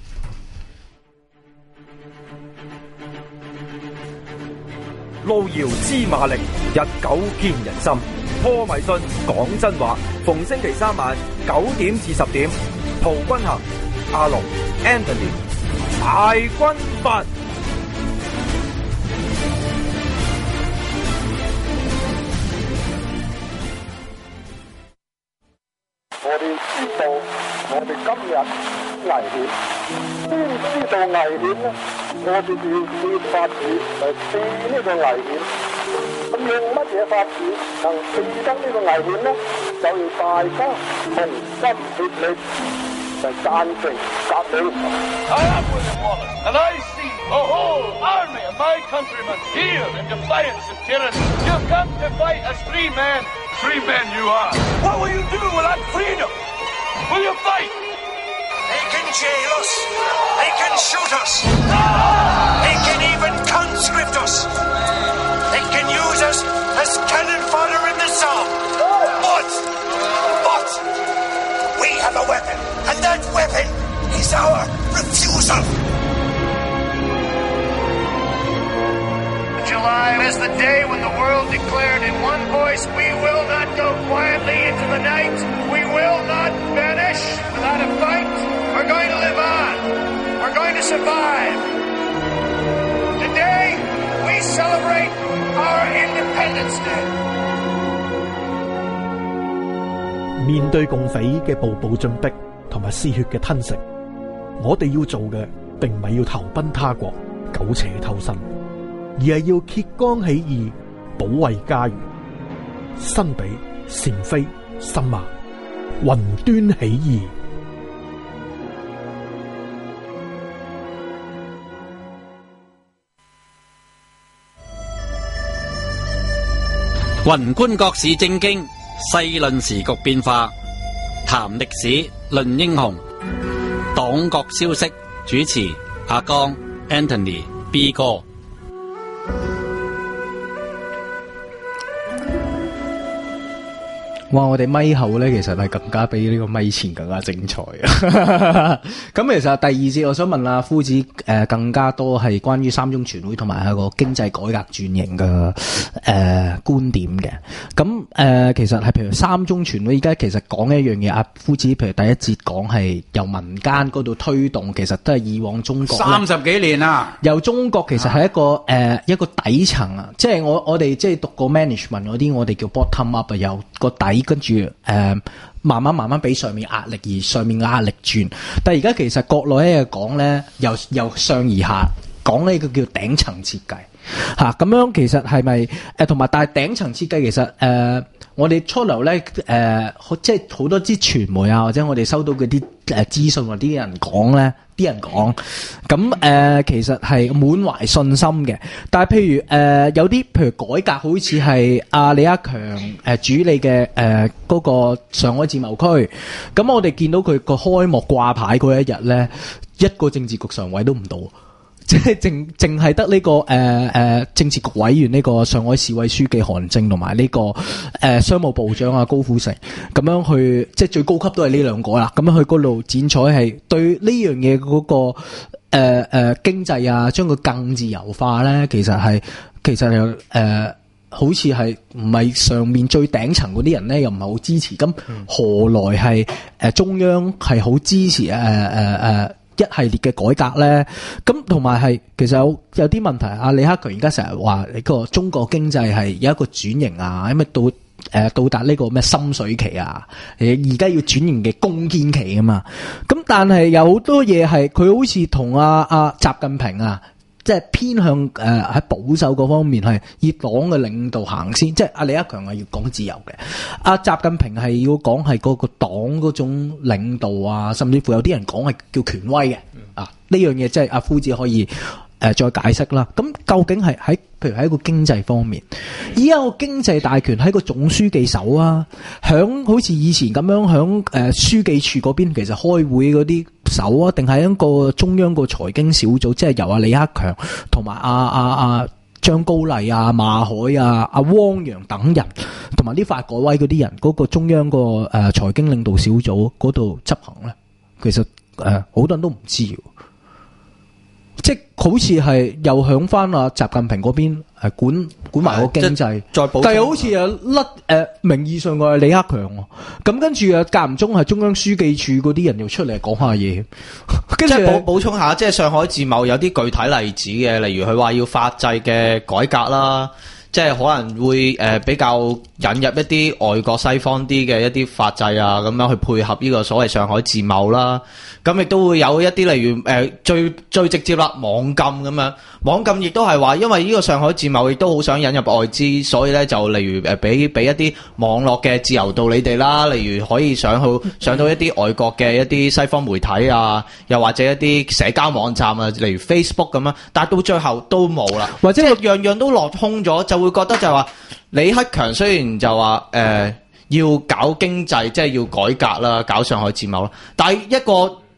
路遙知馬力，日久見人心。破迷信，講真話。逢星期三晚九點至十點，陶君行、阿龍、Anthony、大軍閥。我哋知道，我哋今日危險，先知道危險咧，我哋要用法子嚟避呢個危險。咁用乜嘢法子能避得呢個危險咧？就要大家同心協力，就贊成革命。I am William Wallace, and I see a whole army of my countrymen here in defiance of tyranny. You've come to fight as three men. Three men you are. What will you do without freedom? Will you fight? They can jail us. They can shoot us. They can even conscript us. They can use us as cannon fodder in the Somme. But, but, we have a weapon, and that weapon is our refusal. July time as the day when the world declared in one voice, we will not go quietly into the night. We will not vanish without a fight. We're going to live on. We're going to survive. Today, we celebrate our Independence Day. 面對共匪嘅步步進逼同埋嗜血嘅吞食，我哋要做嘅並唔係要投奔他國苟且偷生，而係要揭竿起義保衛家園。新比善飛心馬雲端起義。 宏觀國事政經，細論時局變化，談歷史，論英雄，黨國消息。主持阿江 Anthony B 哥。 哇！我哋咪後咧，其實係更加比呢個咪前更加精彩啊！咁其實第二節，我想問阿夫子，誒、呃、更加多係關於三中全會同埋一個經濟改革轉型嘅誒、呃、觀點嘅。咁誒、呃、其實係譬如三中全會，而家其實講一樣嘢，阿夫子譬如第一節講係由民間嗰度推動，其實都係以往中國三十幾年啦。 由中國其實係一個誒、呃、一個底層啊，即係我我哋即係讀過 management 嗰啲，我哋叫 bottom up 啊，由個底。跟住誒、呃，慢慢慢慢俾上面壓力，而上面壓力轉。但係而家其實國內咧講咧，由由上而下講呢個叫頂層設計嚇。咁、啊、樣其實係咪誒同埋？但係頂層設計其實誒、呃，我哋初頭咧誒，即係好多啲傳媒啊，或者我哋收到嗰啲誒資訊或啲人講咧。啲人講咁誒，其實係滿懷信心嘅。但係譬如誒、呃，有啲譬如改革，好似係阿李克強誒、呃、主理嘅誒嗰個上海自貿區。咁我哋見到佢個開幕掛牌嗰一日咧，一個政治局常委都唔到，即係淨淨係得呢個誒誒、呃、政治局委員呢個上海市委書記韓正同埋呢個誒、呃、商務部長啊高虎城咁樣去，即係最高級都係呢兩個啦。咁樣去嗰度剪彩係對呢樣嘢嗰個誒誒、呃呃、經濟啊，將佢更自由化咧，其實係其實係誒、呃、好似係唔係上面最頂層嗰啲人咧，又唔係好支持。咁何來係誒、呃、中央係好支持誒誒誒？呃呃一系列嘅改革咧，咁同埋係其實有有啲問題。阿李克強而家成日話呢個中國經濟係有一個轉型啊，因為到誒、呃、到達呢個咩深水期啊，誒而家要轉型嘅攻堅期啊嘛。咁但係有好多嘢係佢好似同阿阿習近平啊，即係偏向誒喺、呃、保守嗰方面係以黨嘅領導行先，即係阿李克強係要講自由嘅，阿習近平係要講係嗰個黨嗰種領導啊，甚至乎有啲人講係叫權威嘅、嗯、啊，呢樣嘢即係阿夫子可以誒、呃、再解釋啦。咁究竟係喺譬如喺一個經濟方面，依家個經濟大權喺個總書記手啊，響好似以前咁樣響誒、呃、書記處嗰邊，其實開會嗰啲手啊，定係一個中央個財經小組，即係由阿李克強同埋阿阿阿張高麗啊、馬海啊、阿汪洋等人，同埋啲發改委嗰啲人，嗰、那個中央個誒財經領導小組嗰度執行咧，其實誒好、呃、多人都唔知嘅。即係好似係又響翻阿習近平嗰邊係管管埋個經濟，但係好似又甩誒名義上個係李克強，咁跟住啊間唔中係中央書記處嗰啲人又出嚟講下嘢，跟住補補充下，即係上海自貿有啲具體例子嘅，例如佢話要法制嘅改革啦，即係可能會誒比較引入一啲外國西方啲嘅一啲法制啊，咁樣去配合呢個所謂上海自貿啦。咁亦都會有一啲例如誒、呃、最最直接啦，網禁咁樣，網禁亦都係話，因為呢個上海自貿亦都好想引入外資，所以咧就例如誒俾俾一啲網絡嘅自由度你哋啦，例如可以上去上到一啲外國嘅一啲西方媒體啊，又或者一啲社交網站啊，例如 Facebook 咁樣，但係到最後都冇啦，或者樣樣都落空咗，就會覺得就係話李克強雖然就話誒、呃、要搞經濟，即係要改革啦，搞上海自貿啦，但係一個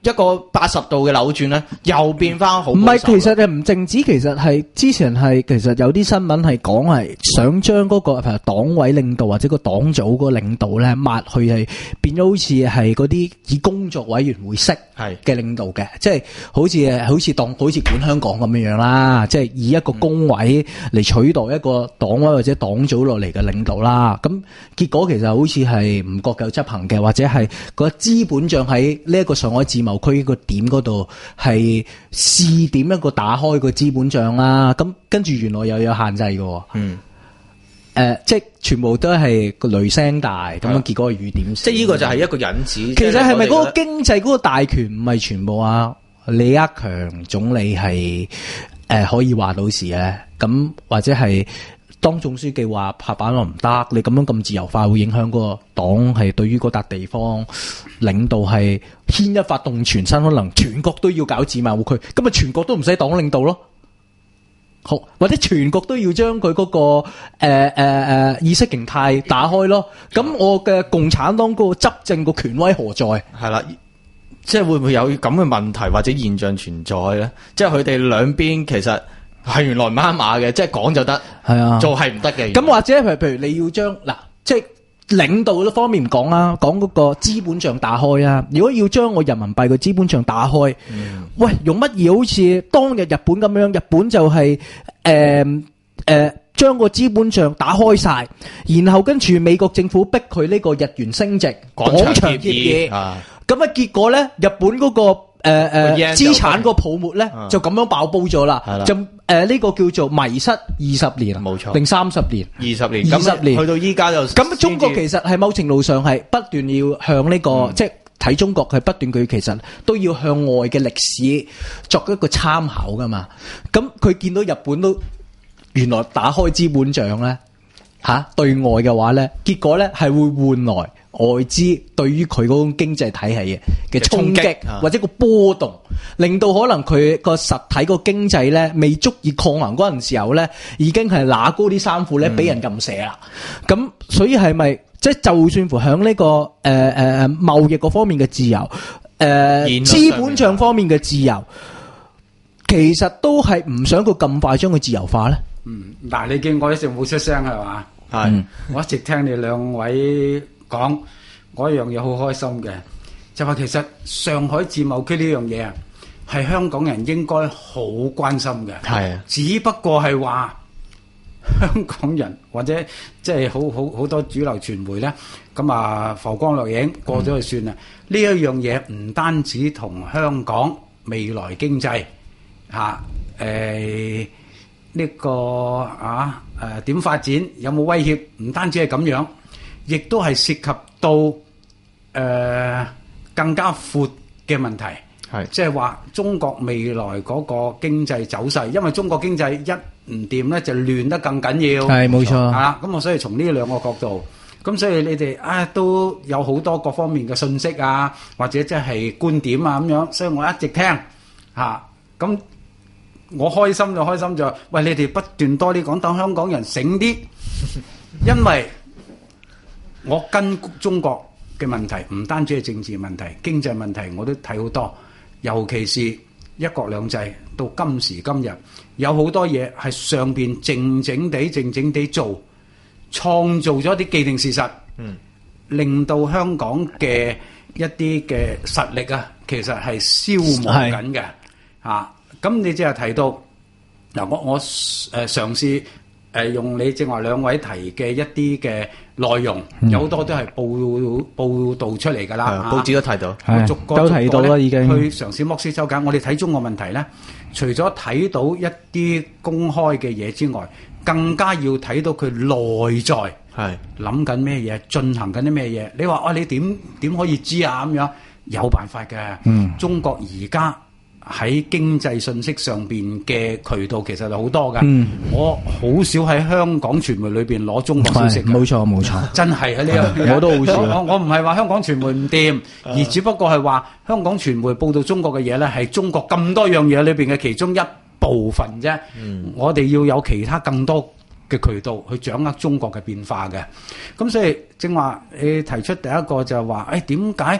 一個八十度嘅扭轉咧，又變翻好。 唔係，其實誒唔淨止，其實係之前係其實有啲新聞係講係想將嗰、嗰個譬如黨委領導或者個黨組嗰個領導咧抹去，係變咗好似係嗰啲以工作委員會式嘅領導嘅，即係好似誒好似當好似管香港咁樣樣啦，即係以一個工委嚟取代一個黨委或者黨組落嚟嘅領導啦。咁結果其實好似係唔覺夠執行嘅，或者係個資本帳喺呢一個上海自貿區個點嗰度係試點一個打開個資本帳啦，咁跟住原來又有限制嘅，嗯，誒、呃，即係全部都係個雷聲大，咁樣結果係雨點小， 即係呢個就係一個引子。 其實係咪嗰個經濟嗰個大權唔係全部啊？李克強總理係誒、呃、可以話到事咧？咁或者係？當總書記話拍板話唔得，你咁樣咁自由化會影響嗰個黨係對於嗰笪地方領導係牽一發動全身，可能全國都要搞自貿區，咁咪全國都唔使黨領導咯。好，或者全國都要將佢嗰個誒誒誒意識形態打開咯。咁我嘅共產黨嗰個執政個權威何在？ 係啦，即係會唔會有咁嘅問題或者現象存在咧？即係佢哋兩邊其實。係原來唔啱碼嘅，即係講就得，係啊，做係唔得嘅。 咁或者譬如譬如你要將嗱，即係領導嗰方面唔講啦，講嗰個資本帳打開啊。如果要將我人民幣嘅資本帳打開，嗯、喂，用乜嘢？好似當日日本咁樣，日本就係誒誒將個資本帳打開晒，然後跟住美國政府逼佢呢個日元升值，廣場協議，咁啊結果咧，日本嗰、嗰個。誒、呃、誒，資產個泡沫咧、嗯、就咁樣爆煲咗啦，就誒呢、呃這個叫做迷失二十年，冇錯，定三十年，二十年，二十年，去到依家就咁。中國其實係某程度上係不斷要向呢、這個，嗯、即係睇中國係不斷佢其實都要向外嘅歷史作一個參考噶嘛。咁佢見到日本都原來打開資本帳咧吓對外嘅話咧，結果咧係會換來。外資對於佢嗰種經濟體系嘅衝擊或者個波動，令到可能佢個實體個經濟咧未足以抗衡嗰陣時候咧，已經係揦高啲衫褲咧俾人撳射啦。咁、嗯、所以係咪即係就算乎響呢個誒誒誒貿易嗰方面嘅自由，誒、呃、資本帳方面嘅自由，其實都係唔想佢咁快將佢自由化咧。 嗯，嗱，你見我一直冇出聲係嘛？係，嗯、我一直聽你兩位。講嗰樣嘢好開心嘅，就話其實上海自貿區呢樣嘢啊，係香港人應該好關心嘅。係啊，只不過係話香港人或者即係好好好多主流傳媒咧，咁啊浮光掠影過咗就算啦。呢一樣嘢唔單止同香港未來經濟嚇誒呢個啊誒點發展有冇威脅，唔單止係咁樣。亦都係涉及到誒、呃、更加闊嘅問題，係即係話中國未來嗰個經濟走勢，因為中國經濟一唔掂咧，就亂得更緊要。係冇錯，係啦。咁我所以從呢兩個角度，咁所以你哋啊都有好多各方面嘅信息啊，或者即係觀點啊咁樣，所以我一直聽嚇。咁、啊、我開心就開心就，喂你哋不斷多啲講，等香港人醒啲，因為。我跟中國嘅問題唔單止係政治問題，經濟問題我都睇好多，尤其是一國兩制到今時今日，有好多嘢係上邊靜靜地、靜靜地做，創造咗啲既定事實，嗯，令到香港嘅一啲嘅實力啊，其實係消磨緊嘅，嚇。咁你即係提到嗱，我我誒嘗試。誒用你正話兩位提嘅一啲嘅內容，嗯、有好多都係報報導出嚟㗎啦， 報紙都睇到， 我逐個都睇到啦，已經去嘗試剝絲抽緊。我哋睇中國問題咧，除咗睇到一啲公開嘅嘢之外，更加要睇到佢內在係諗緊咩嘢，進行緊啲咩嘢。你話啊，你點點可以知啊？咁樣有辦法嘅。嗯，中國而家。喺經濟信息上邊嘅渠道其實係好多㗎，嗯、我好少喺香港傳媒裏邊攞中國消息。 冇錯冇錯， 真係喺呢個， 我都好少。 我我唔係話香港傳媒唔掂，而只不過係話香港傳媒報道中國嘅嘢咧，係中國咁多樣嘢裏邊嘅其中一部分啫。嗯、我哋要有其他更多嘅渠道去掌握中國嘅變化嘅。咁所以正話你提出第一個就係話，誒點解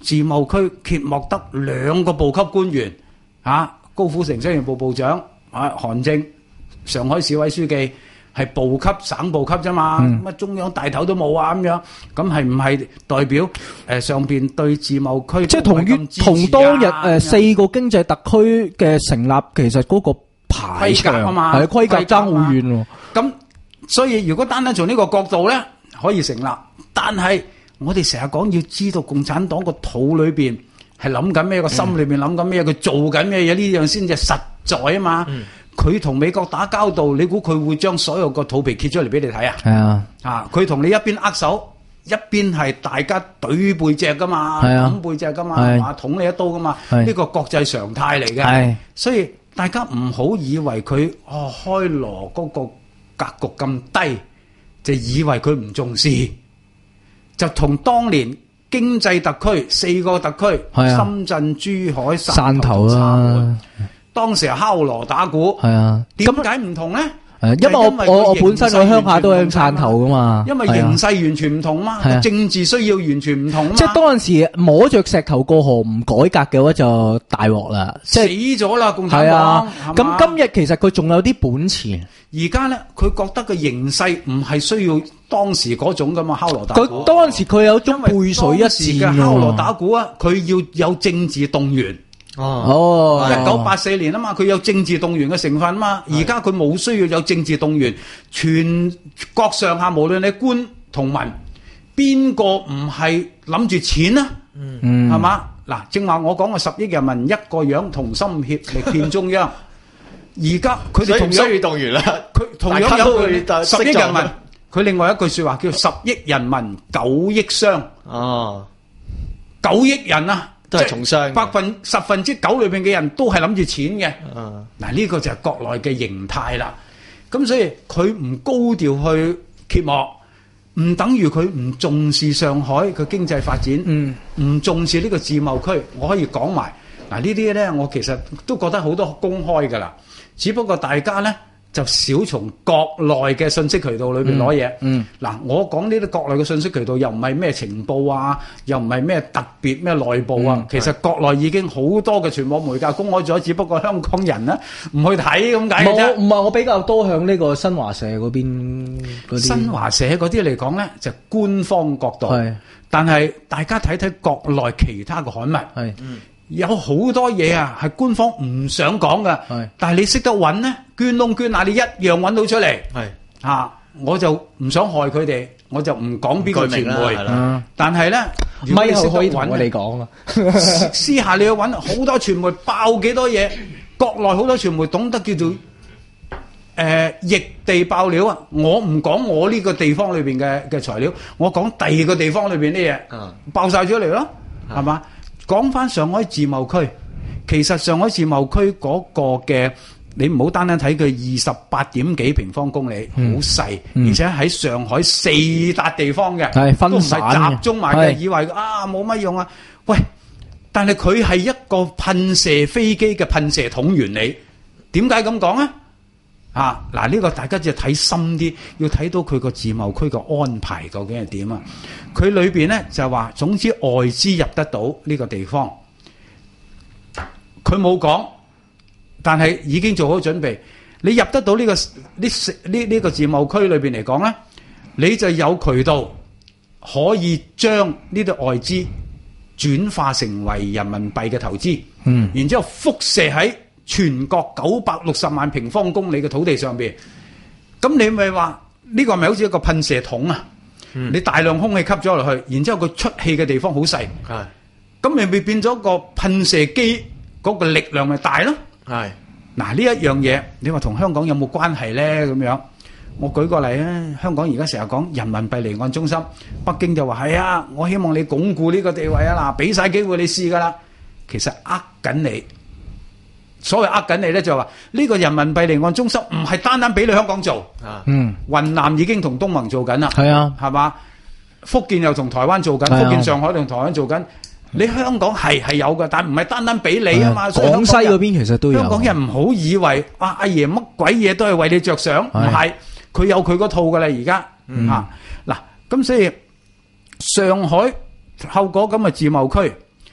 自貿區揭幕得兩個部級官員啊，高虎城商業部部長啊，韓正上海市委書記係部級省部級啫嘛，乜、嗯、中央大頭都冇啊咁樣，咁係唔係代表誒、呃、上邊對自貿區即係同於同當日誒、呃、四個經濟特區嘅成立，其實嗰個排規格啊嘛， 係規格爭好遠喎。 咁所以如果單單從呢個角度咧，可以成立，但係我哋成日講要知道共產黨個肚裏邊係諗緊咩，個心裏邊諗緊咩，佢做緊咩嘢，呢樣先至實在啊嘛。佢同、嗯、美國打交道，你估佢會將所有個肚皮揭出嚟俾你睇啊？係啊，啊佢同你一邊握手，一邊係大家對背脊噶嘛，揼背脊噶嘛，話捅你一刀噶嘛，呢個國際常態嚟嘅。所以大家唔好以為佢哦開羅嗰個格局咁低，就以為佢唔重視，就同當年經濟特區四個特區，深圳、珠海、汕頭啦。當時係敲鑼打鼓，係啊，點解唔同咧？誒，因為我我我本身我鄉下都係汕頭噶嘛，因為形勢完全唔同嘛，政治需要完全唔同嘛。即係當陣時摸着石頭過河唔改革嘅話就大鑊啦，死咗啦共產黨。咁今日其實佢仲有啲本錢，而家咧佢覺得個形勢唔係需要當時嗰種噶嘛敲鑼打鼓。佢當陣時佢有種背水一戰嘅敲鑼打鼓啊，佢要有政治動員。哦，一九八四年啊嘛，佢有政治動員嘅成分啊嘛，而家佢冇需要有政治動員，全國上下無論你官同民，邊個唔係諗住錢啊？嗯，係嘛？嗱，正話我講嘅十億人民一個樣同心協力騙中央，而家佢哋同樣需要動員啦，佢同樣有十億人民，佢另外一句說話叫十億人民九億商，哦，九億人啊！都係從商，百分十分之九裏邊嘅人都係諗住錢嘅。嗱，呢個就係國內嘅形態啦。咁所以佢唔高調去揭幕，唔等於佢唔重視上海嘅經濟發展，唔、嗯、重視呢個自貿區。我可以講埋嗱，呢啲咧，我其實都覺得好多公開噶啦，只不過大家咧就少從國內嘅信息渠道裏邊攞嘢。嗱、嗯嗯，我講呢啲國內嘅信息渠道又唔係咩情報啊，又唔係咩特別咩內部啊。嗯、其實國內已經好多嘅傳播媒介公開咗，只不過香港人咧唔去睇咁解嘅啫。唔係，我比較多向呢個新華社嗰邊嗰啲。新華社嗰啲嚟講咧，就官方角度。係，但係大家睇睇國內其他嘅刊物。係，嗯。有好多嘢啊，係官方唔想講噶，但係你識得揾咧，捐窿捐罅，你一樣揾到出嚟。係啊，我就唔想害佢哋，我就唔講邊個傳媒。但係咧，咪後可以同我哋講啊。私下你去揾好多傳媒爆幾多嘢，國內好多傳媒懂得叫做誒逆地爆料啊。我唔講我呢個地方裏邊嘅嘅材料，我講第二個地方裏邊啲嘢，爆晒出嚟咯，係嘛？講翻上海自貿區，其實上海自貿區嗰個嘅，你唔好單單睇佢二十八點幾平方公里，好細、嗯，而且喺上海四笪地方嘅，係分散嘅，都唔係集中埋嘅，以為啊冇乜用啊。喂，但係佢係一個噴射飛機嘅噴射筒原理，點解咁講啊？啊，嗱、這、呢個大家就睇深啲，要睇到佢個自貿區嘅安排究竟係點啊？佢裏邊咧就係話，總之外資入得到呢個地方，佢冇講，但係已經做好準備。你入得到呢、這個呢呢呢個自貿區裏邊嚟講咧，你就有渠道可以將呢啲外資轉化成為人民幣嘅投資，嗯，然之後輻射喺全國九百六十萬平方公里嘅土地上邊，咁你咪話呢個咪好似一個噴射筒啊？嗯、你大量空氣吸咗落去，然之後佢出氣嘅地方好細，係，咁咪咪變咗個噴射機嗰個力量咪大咯？係，嗱呢一樣嘢，你話同香港有冇關係咧？咁樣，我舉個例啊，香港而家成日講人民幣離岸中心，北京就話係啊，我希望你鞏固呢個地位啊，嗱，俾晒機會你試噶啦，其實呃緊你。所謂呃緊你咧，就係話呢個人民幣離岸中心唔係單單俾你香港做，嗯，雲南已經同東盟做緊啦，係啊，係嘛？福建又同台灣做緊，福建上海同台灣做緊，你香港係係有嘅，但唔係單單俾你啊嘛。廣西嗰邊其實都有。香港人唔好以為哇，阿爺乜鬼嘢都係為你着想，唔係，佢有佢嗰套噶啦，而家嚇嗱，咁所以上海透過咁嘅自貿區。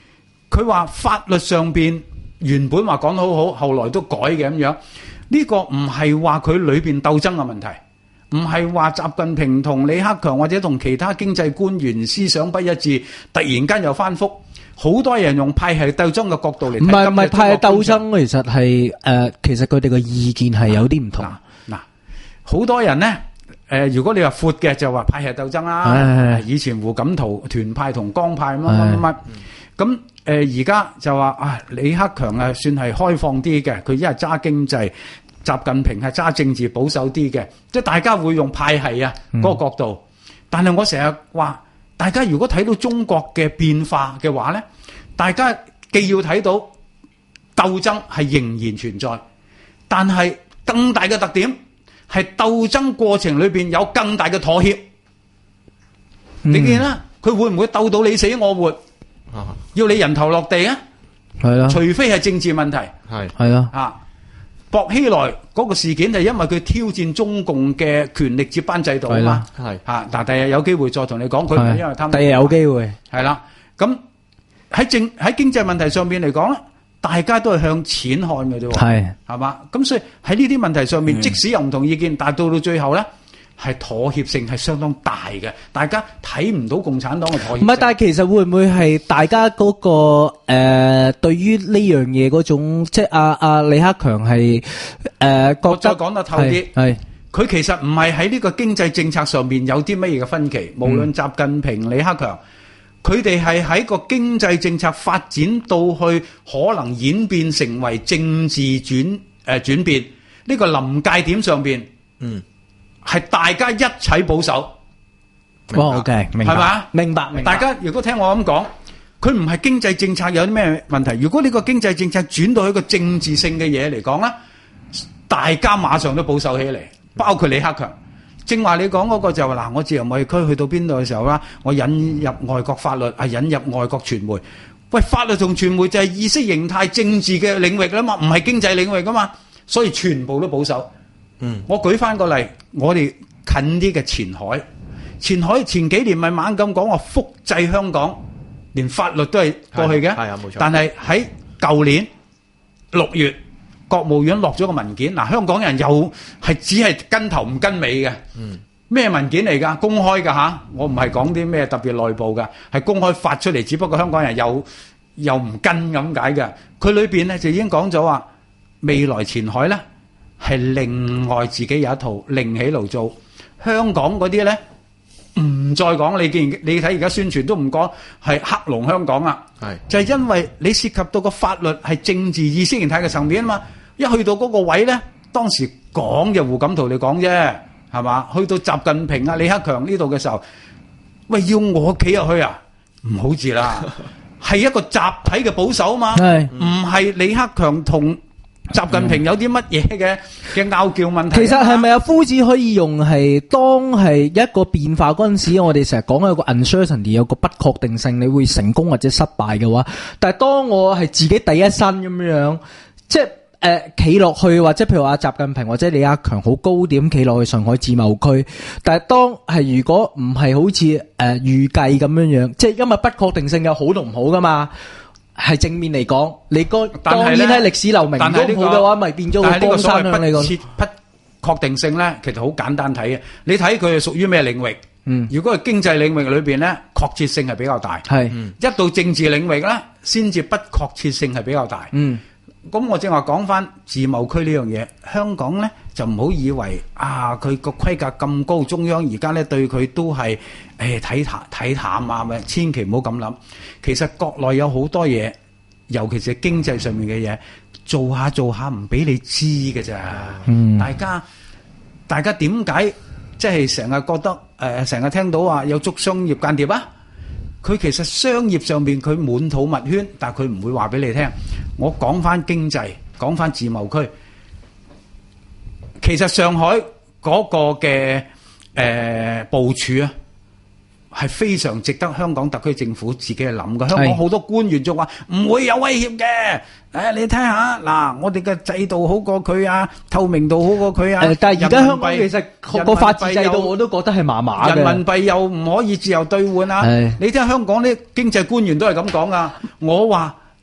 佢話法律上邊原本話講得好好，後來都改嘅咁樣。呢個唔係話佢裏邊鬥爭嘅問題，唔係話習近平同李克強或者同其他經濟官員思想不一致，突然間又翻覆。好多人用派系鬥爭嘅角度嚟睇， 唔係唔係派系鬥爭，其實係誒、呃，其實佢哋嘅意見係有啲唔同。 嗱，好多人咧，誒、呃，如果你話闊嘅就話派系鬥爭啦。以前胡錦濤團派同江派乜乜乜乜，咁誒而家就話啊，李克強啊算係開放啲嘅，佢一係揸經濟，習近平係揸政治保守啲嘅，即係大家會用派系啊嗰個角度。嗯、但係我成日話。大家如果睇到中國嘅變化嘅話咧，大家既要睇到鬥爭係仍然存在，但係更大嘅特點係鬥爭過程裏邊有更大嘅妥協。嗯、你見啦，佢會唔會鬥到你死我活？啊、要你人頭落地啊？係啦，除非係政治問題。係係啦啊。薄熙來嗰個事件就因為佢挑戰中共嘅權力接班制度啊嘛，係嚇，但係第日有機會再同你講，佢唔係因為貪， 第日有機會係啦。咁喺政喺經濟問題上面嚟講咧，大家都係向錢看嘅啫喎，係係嘛？咁所以喺呢啲問題上面，即使有唔同意見，但係到到最後咧，係妥協性係相當大嘅，大家睇唔到共產黨嘅妥協。唔係， 但係其實會唔會係大家嗰、那個誒、呃，對於呢樣嘢嗰種，即係阿阿李克強係誒、呃、覺得， 再講得透啲，係佢其實唔係喺呢個經濟政策上面有啲乜嘢嘅分歧，無論習近平、李克強，佢哋係喺個經濟政策發展到去可能演變成為政治轉誒轉變呢、這個臨界點上邊，嗯。係大家一齊保守， 哦 OK， 明白，係嘛？ 明白，明白。大家如果聽我咁講，佢唔係經濟政策有啲咩問題？如果呢個經濟政策轉到一個政治性嘅嘢嚟講咧，大家馬上都保守起嚟，包括李克強。正話你講嗰個就話嗱，我自由貿易區去到邊度嘅時候啦，我引入外國法律，係引入外國傳媒。喂，法律同傳媒就係意識形態政治嘅領域啦嘛，唔係經濟領域噶嘛，所以全部都保守。嗯，我舉翻個例，我哋近啲嘅前海，前海前幾年咪猛咁講話複製香港，連法律都係過去嘅，係啊冇錯。但係喺舊年六月，國務院落咗個文件，嗱香港人又係只係跟頭唔跟尾嘅，嗯，咩文件嚟㗎？公開㗎吓，我唔係講啲咩特別內部㗎，係公開發出嚟，只不過香港人又又唔跟咁解嘅。佢裏邊咧就已經講咗話，未來前海咧。係另外自己有一套另起爐灶，香港嗰啲咧唔再講。你見你睇而家宣傳都唔講係黑龍香港啊，係就係因為你涉及到個法律係政治意識形態嘅層面啊嘛。一去到嗰個位咧，當時講就胡錦濤你講啫，係嘛？去到習近平啊、李克強呢度嘅時候，喂要我企入去啊，唔好字啦，係一個集體嘅保守啊嘛，係唔係李克強同習近平有啲乜嘢嘅嘅拗撬問題？ 其實係咪有夫子可以用係當係一個變化嗰陣時，我哋成日講有個 uncertainty， 有個不確定性，你會成功或者失敗嘅話，但係當我係自己第一身咁樣，即係誒企落去，或者譬如話習近平或者李克強好高點企落去上海自貿區，但係當係如果唔係好似誒預計咁樣樣，即係因為不確定性有好同唔好噶嘛。係正面嚟講，你個當然喺歷史留名。但係呢個嘅話，咪變咗個江山向你個不切不確定性咧，其實好簡單睇嘅。你睇佢係屬於咩領域？嗯，如果係經濟領域裏邊咧，確切性係比較大。係，一到政治領域咧，先至不確切性係比較大。嗯，咁我正話講翻自貿區呢樣嘢，香港咧就唔好以為啊，佢個規格咁高，中央而家咧對佢都係誒睇淡睇淡啊，咪千祈唔好咁諗。其實國內有好多嘢，尤其是經濟上面嘅嘢，做下做下唔俾你知嘅咋。嗯，大家大家點解即係成日覺得誒成日聽到話有捉商業間諜啊？佢其實商業上面佢滿肚密圈，但係佢唔會話俾你聽。我講翻經濟，講翻自貿區，其實上海嗰個嘅誒部署啊，係非常值得香港特區政府自己去諗嘅。香港好多官員仲話唔會有威脅嘅。誒，你睇下嗱，我哋嘅制度好過佢啊，透明度好過佢啊。誒， 但係而家香港其實個法治制度我都覺得係麻麻嘅。 人民幣又唔可以自由兌換啊。你睇下香港啲經濟官員都係咁講啊。我話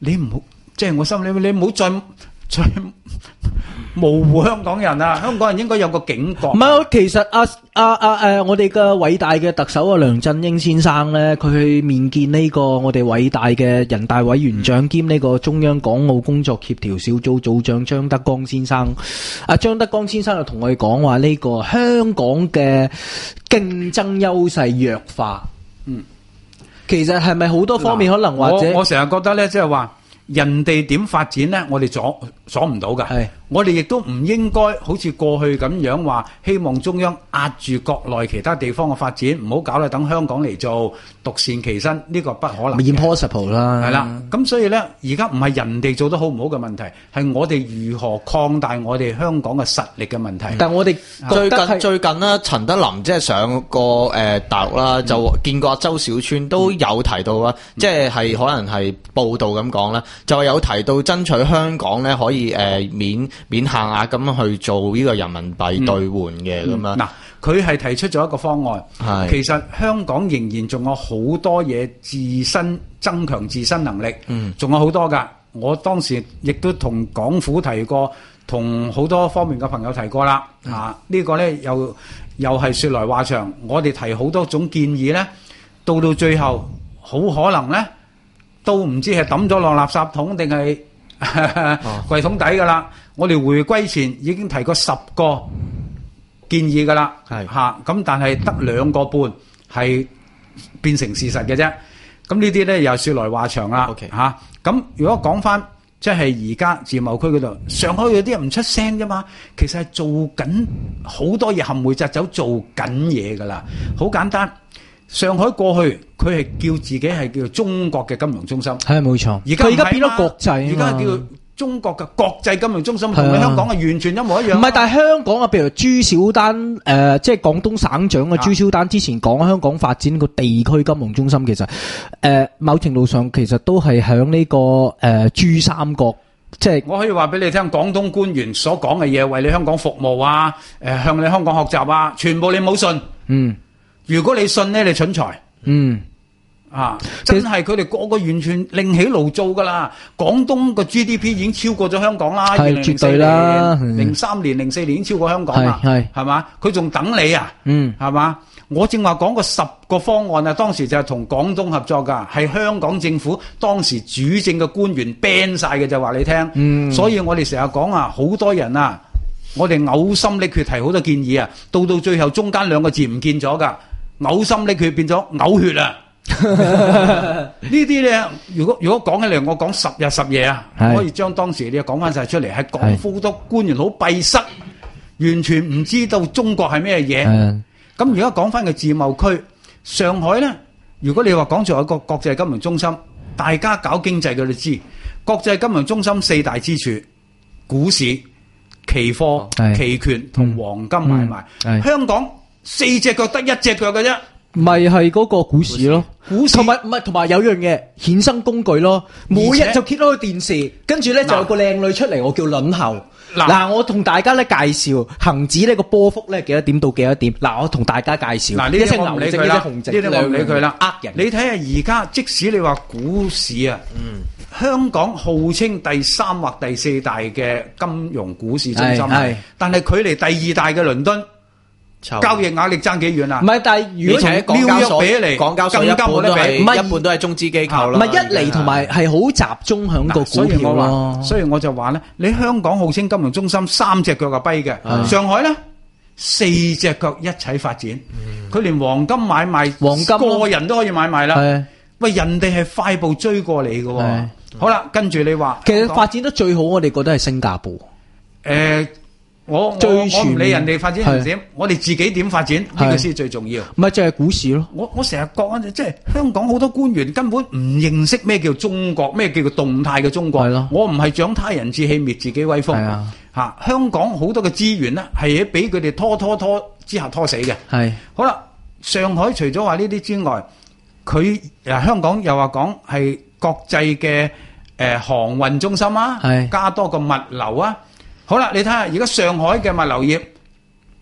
你唔好，即係我心裏你唔好再再模糊香港人啊！香港人應該有個警覺。 唔係，其實阿阿阿誒，我哋嘅偉大嘅特首啊，梁振英先生咧，佢去面見呢個我哋偉大嘅人大委員長兼呢個中央港澳工作協調小組組長張德江先生。阿張德江先生就同我哋講話，呢個香港嘅競爭優勢弱化。 嗯， 其實係咪好多方面可能或者我我成日覺得咧，即係話人哋點發展咧，我哋阻阻唔到噶。 係。 我哋亦都唔應該好似過去咁樣話，希望中央壓住國內其他地方嘅發展，唔好搞啦，等香港嚟做獨善其身，呢個不可能。 impossible 啦， 係啦。咁所以咧，而家唔係人哋做得好唔好嘅問題，係我哋如何擴大我哋香港嘅實力嘅問題。 但係我哋最近最近咧，陳德霖即係上過誒大陸啦，就見過阿周小川都有提到啦，即係係可能係報道咁講啦，就係有提到爭取香港咧可以誒免。免限額咁去做呢個人民幣兌換嘅咁樣。嗱， 佢係提出咗一個方案。係，其實香港仍然仲有好多嘢自身增強自身能力。嗯，仲有好多㗎。我當時亦都同港府提過，同好多方面嘅朋友提過啦。嗯、啊，呢、呢個咧又又係説來話長。我哋提好多種建議咧，到到最後好可能咧都唔知係抌咗落垃圾桶定係櫃桶底㗎啦。我哋回歸前已經提過十個建議㗎啦，係嚇咁，但係得兩個半係變成事實嘅啫。咁呢啲咧又説來話長啦，嚇咁。如果講翻即係而家自貿區嗰度，上海有啲人唔出聲啫嘛，其實係做緊好多嘢，含糊疾走做緊嘢㗎啦。好簡單，上海過去佢係叫自己係叫做中國嘅金融中心，係冇錯。而家佢而家變咗國際，而家叫中國嘅國際金融中心，同香港係完全一模一樣。唔係，但係香港啊，譬如朱小丹誒、呃，即係廣東省長嘅朱小丹之前講香港發展個地區金融中心，其實誒、呃、某程度上其實都係響呢個誒、呃、珠三角，即係我可以話俾你聽，廣東官員所講嘅嘢，為你香港服務啊，誒、呃、向你香港學習啊，全部你冇信。嗯，如果你信呢，你蠢材。嗯。啊！真係佢哋個個完全另起爐灶噶啦！廣東個 G D P 已經超過咗香港啦，係絕對啦，零三年、零四年已經超過香港啦，係係嘛？佢仲等你啊？嗯，係嘛？我正話講過十個方案啊，當時就係同廣東合作噶，係香港政府當時主政嘅官員 ban 晒嘅，就話你聽。嗯，所以我哋成日講啊，好多人啊，我哋嘔心瀝血提好多建議啊，到到最後中間兩個字唔見咗噶，嘔心瀝血變咗嘔血啊！呢啲咧，如果如果講起嚟，我講十日十夜啊，可以將當時你講翻晒出嚟，係講好多官員好閉塞，完全唔知道中國係咩嘢。咁而家講翻個自貿區，上海咧，如果你話講做一個國際金融中心，大家搞經濟嘅都知，國際金融中心四大支柱：股市、期貨、期權同黃金買賣。嗯、香港四隻腳得一隻腳嘅啫。咪係嗰個股市咯，股市同埋唔係同埋有樣嘢衍生工具咯，每日就揭開個電視，跟住咧就有個靚女出嚟，我叫輪候。嗱，我同大家咧介紹恒指呢個波幅咧幾多點到幾多點。嗱，我同大家介紹。嗱，呢啲我唔理佢啦，呢啲我唔理佢啦，呃人。你睇下而家，即使你話股市啊，嗯，香港號稱第三或第四大嘅金融股市中心，係，但係距離第二大嘅倫敦。交易額力爭幾遠啊？唔係，但係如果從港交所比嚟，港交所一半都係一半都係中資機構啦。唔係一嚟同埋係好集中響個股票咯。所以我就話咧，你香港號稱金融中心三隻腳嘅跛嘅，上海咧四隻腳一齊發展。佢連黃金買賣，黃金個人都可以買賣啦。喂，人哋係快步追過你嘅。好啦，跟住你話，其實發展得最好，我哋覺得係新加坡。誒。我我我唔理人哋發展成點，我哋自己點發展呢個先最重要。咪就係股市咯。我我成日覺啊，即係香港好多官員根本唔認識咩叫中國，咩叫做動態嘅中國。係咯。我唔係長他人志氣滅自己威風。係啊。嚇，香港好多嘅資源咧，係俾佢哋拖拖拖之下拖死嘅。係。好啦，上海除咗話呢啲之外，佢誒香港又話講係國際嘅誒航運中心啊，係加多個物流啊。好啦，你睇下而家上海嘅物流業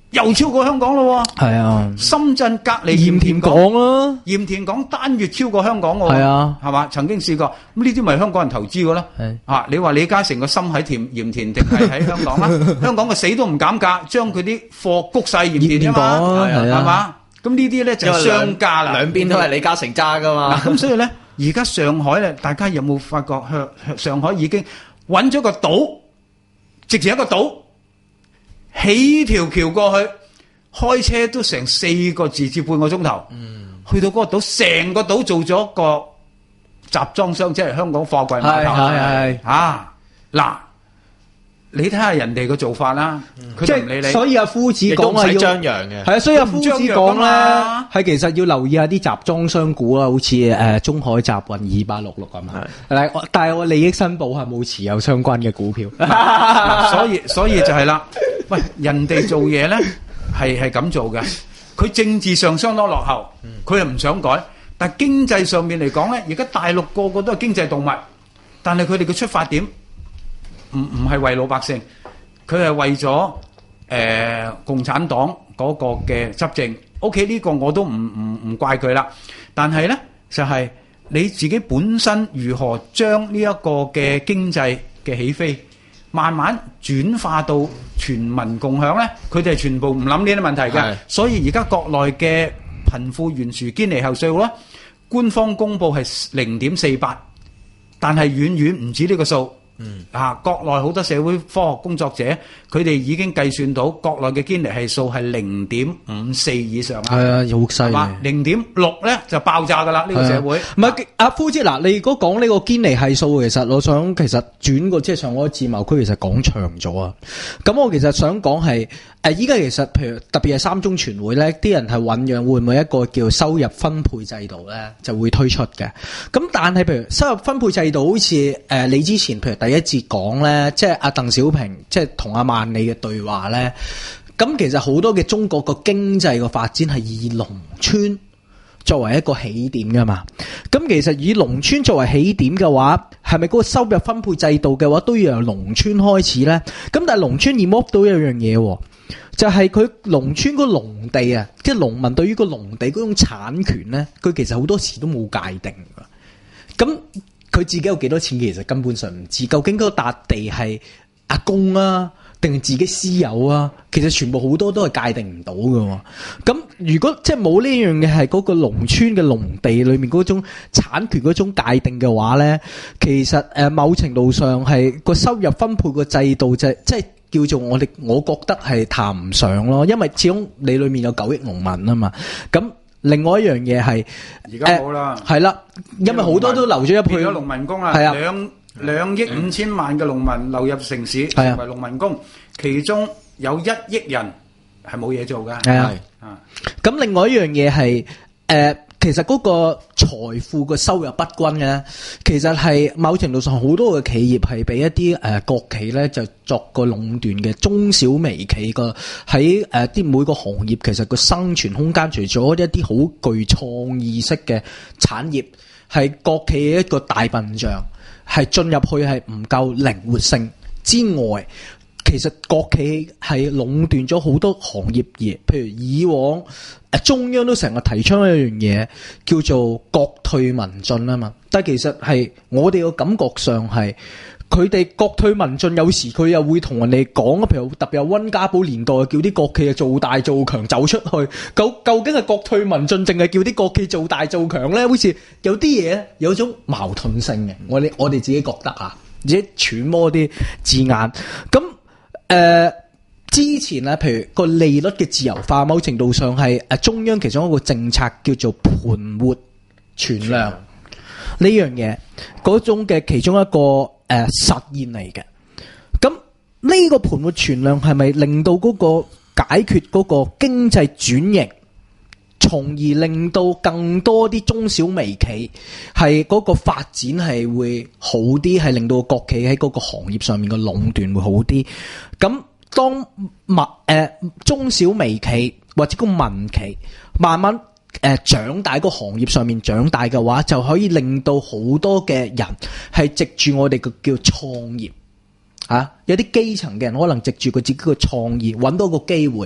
又超過香港咯。 係啊， 深圳隔離鹽田港啦， 鹽田港單月超過香港喎。 係啊， 係嘛？曾經試過，咁呢啲咪香港人投資嘅啦。 係啊，你話李嘉誠個心喺田鹽田定係喺香港啦？香港個死都唔減價，將佢啲貨谷晒鹽田啊嘛， 係啊， 係嘛？咁呢啲咧就係商家啦， 兩邊都係李嘉誠揸噶嘛。 咁所以咧，而家上海咧，大家有冇發覺向上海已經揾咗個島，直情一個島，起條橋過去，開車都成四個字至半個鐘頭。嗯，去到嗰個島，成個島做咗個集裝箱，即係香港貨櫃碼頭。 係係啊，嗱。你睇下人哋嘅做法啦，佢即唔理你， 係所以阿夫子講係要張揚嘅， 係啊，所以阿夫子講咧呢係其實要留意下啲集裝箱股啊，好似誒中海集運二八六六咁啊。但係但係我利益申報係冇持有相關嘅股票， 所以所以就係啦。喂，人哋做嘢咧係係咁做嘅，佢政治上相當落後，佢又唔想改，但係經濟上面嚟講咧，而家大陸個個都係經濟動物，但係佢哋嘅出發點。唔唔係為老百姓，佢係為咗誒、呃、共產黨嗰個嘅執政。OK， 呢個我都唔唔唔怪佢啦。但係咧就係、是、你自己本身如何將呢一個嘅經濟嘅起飛，慢慢轉化到全民共享咧？佢哋係全部唔諗呢啲問題嘅。所以而家國內嘅貧富懸殊堅尼後稅咧，官方公佈係零點四八，但係遠遠唔止呢個數。嗯，啊，國內好多社會科學工作者，佢哋已經計算到國內嘅堅尼係數係零點五四以上啊。係啊，好犀利。 零點六咧就爆炸噶啦，呢個社會。 唔係阿夫姐嗱，你如果講呢個堅尼係數，其實我想其實轉個即係上海自貿區，其實講長咗啊。咁我其實想講係誒，依家其實譬如特別係三中全會咧，啲人係醞釀會唔會一個叫收入分配制度咧，就會推出嘅。咁但係譬如收入分配制度，好似誒你之前譬如第一節講咧，即係阿鄧小平即係同阿萬里嘅對話咧，咁其實好多嘅中國個經濟個發展係以農村作為一個起點噶嘛。咁其實以農村作為起點嘅話，係咪嗰個收入分配制度嘅話都要由農村開始咧？咁但係農村要摸到一樣嘢，就係佢農村個農地啊，即係農民對於個農地嗰種產權咧，佢其實好多時都冇界定噶。咁佢自己有幾多錢，其實根本上唔知。究竟嗰笪地係阿公啊，定係自己私有啊？其實全部好多都係界定唔到㗎。咁如果即係冇呢樣嘢係嗰個農村嘅農地裏面嗰種產權嗰種界定嘅話咧，其實誒某程度上係個收入分配個制度就係即係叫做我哋我覺得係談唔上咯，因為始終你裏面有九億農民啊嘛。咁另外一樣嘢係而家冇啦， 係啦，因為好多都留咗一倍， 變咗農民工啦， 係啊， 兩兩億五千萬嘅農民流入城市成為農民工，其中有一億人係冇嘢做㗎。係啊，啊， 咁另外一樣嘢係誒，其實嗰個財富嘅收入不均嘅，其實係某程度上好多嘅企業係俾一啲誒、呃、國企咧就作個壟斷嘅，中小微企個喺誒啲每個行業其實個生存空間，除咗一啲好具創意式嘅產業，係國企嘅一個大笨象，係進入去係唔夠靈活性之外。其實國企係壟斷咗好多行業嘢，譬如以往誒中央都成日提倡一樣嘢叫做國退民進啊嘛，但係其實係我哋個感覺上係佢哋國退民進，有時佢又會同人哋講，譬如特別有溫家寶年代叫啲國企啊做大做強走出去，究究竟係國退民進，淨係叫啲國企做大做強咧？好似有啲嘢有種矛盾性嘅，我哋我哋自己覺得啊，自己揣摩啲字眼咁。誒、呃，之前咧，譬如個利率嘅自由化，某程度上係誒中央其中一個政策叫做盤活存量呢樣嘢，嗰種嘅其中一個誒、呃、實現嚟嘅。咁呢個盤活存量係咪令到嗰個解決嗰個經濟轉型，從而令到更多啲中小微企係嗰個發展係會好啲，係令到國企喺嗰個行業上面嘅壟斷會好啲。咁當民誒中小微企或者個民企慢慢誒、呃、長大，個行業上面長大嘅話，就可以令到好多嘅人係藉住我哋嘅叫創業啊，有啲基層嘅人可能藉住佢自己嘅創業揾到個機會。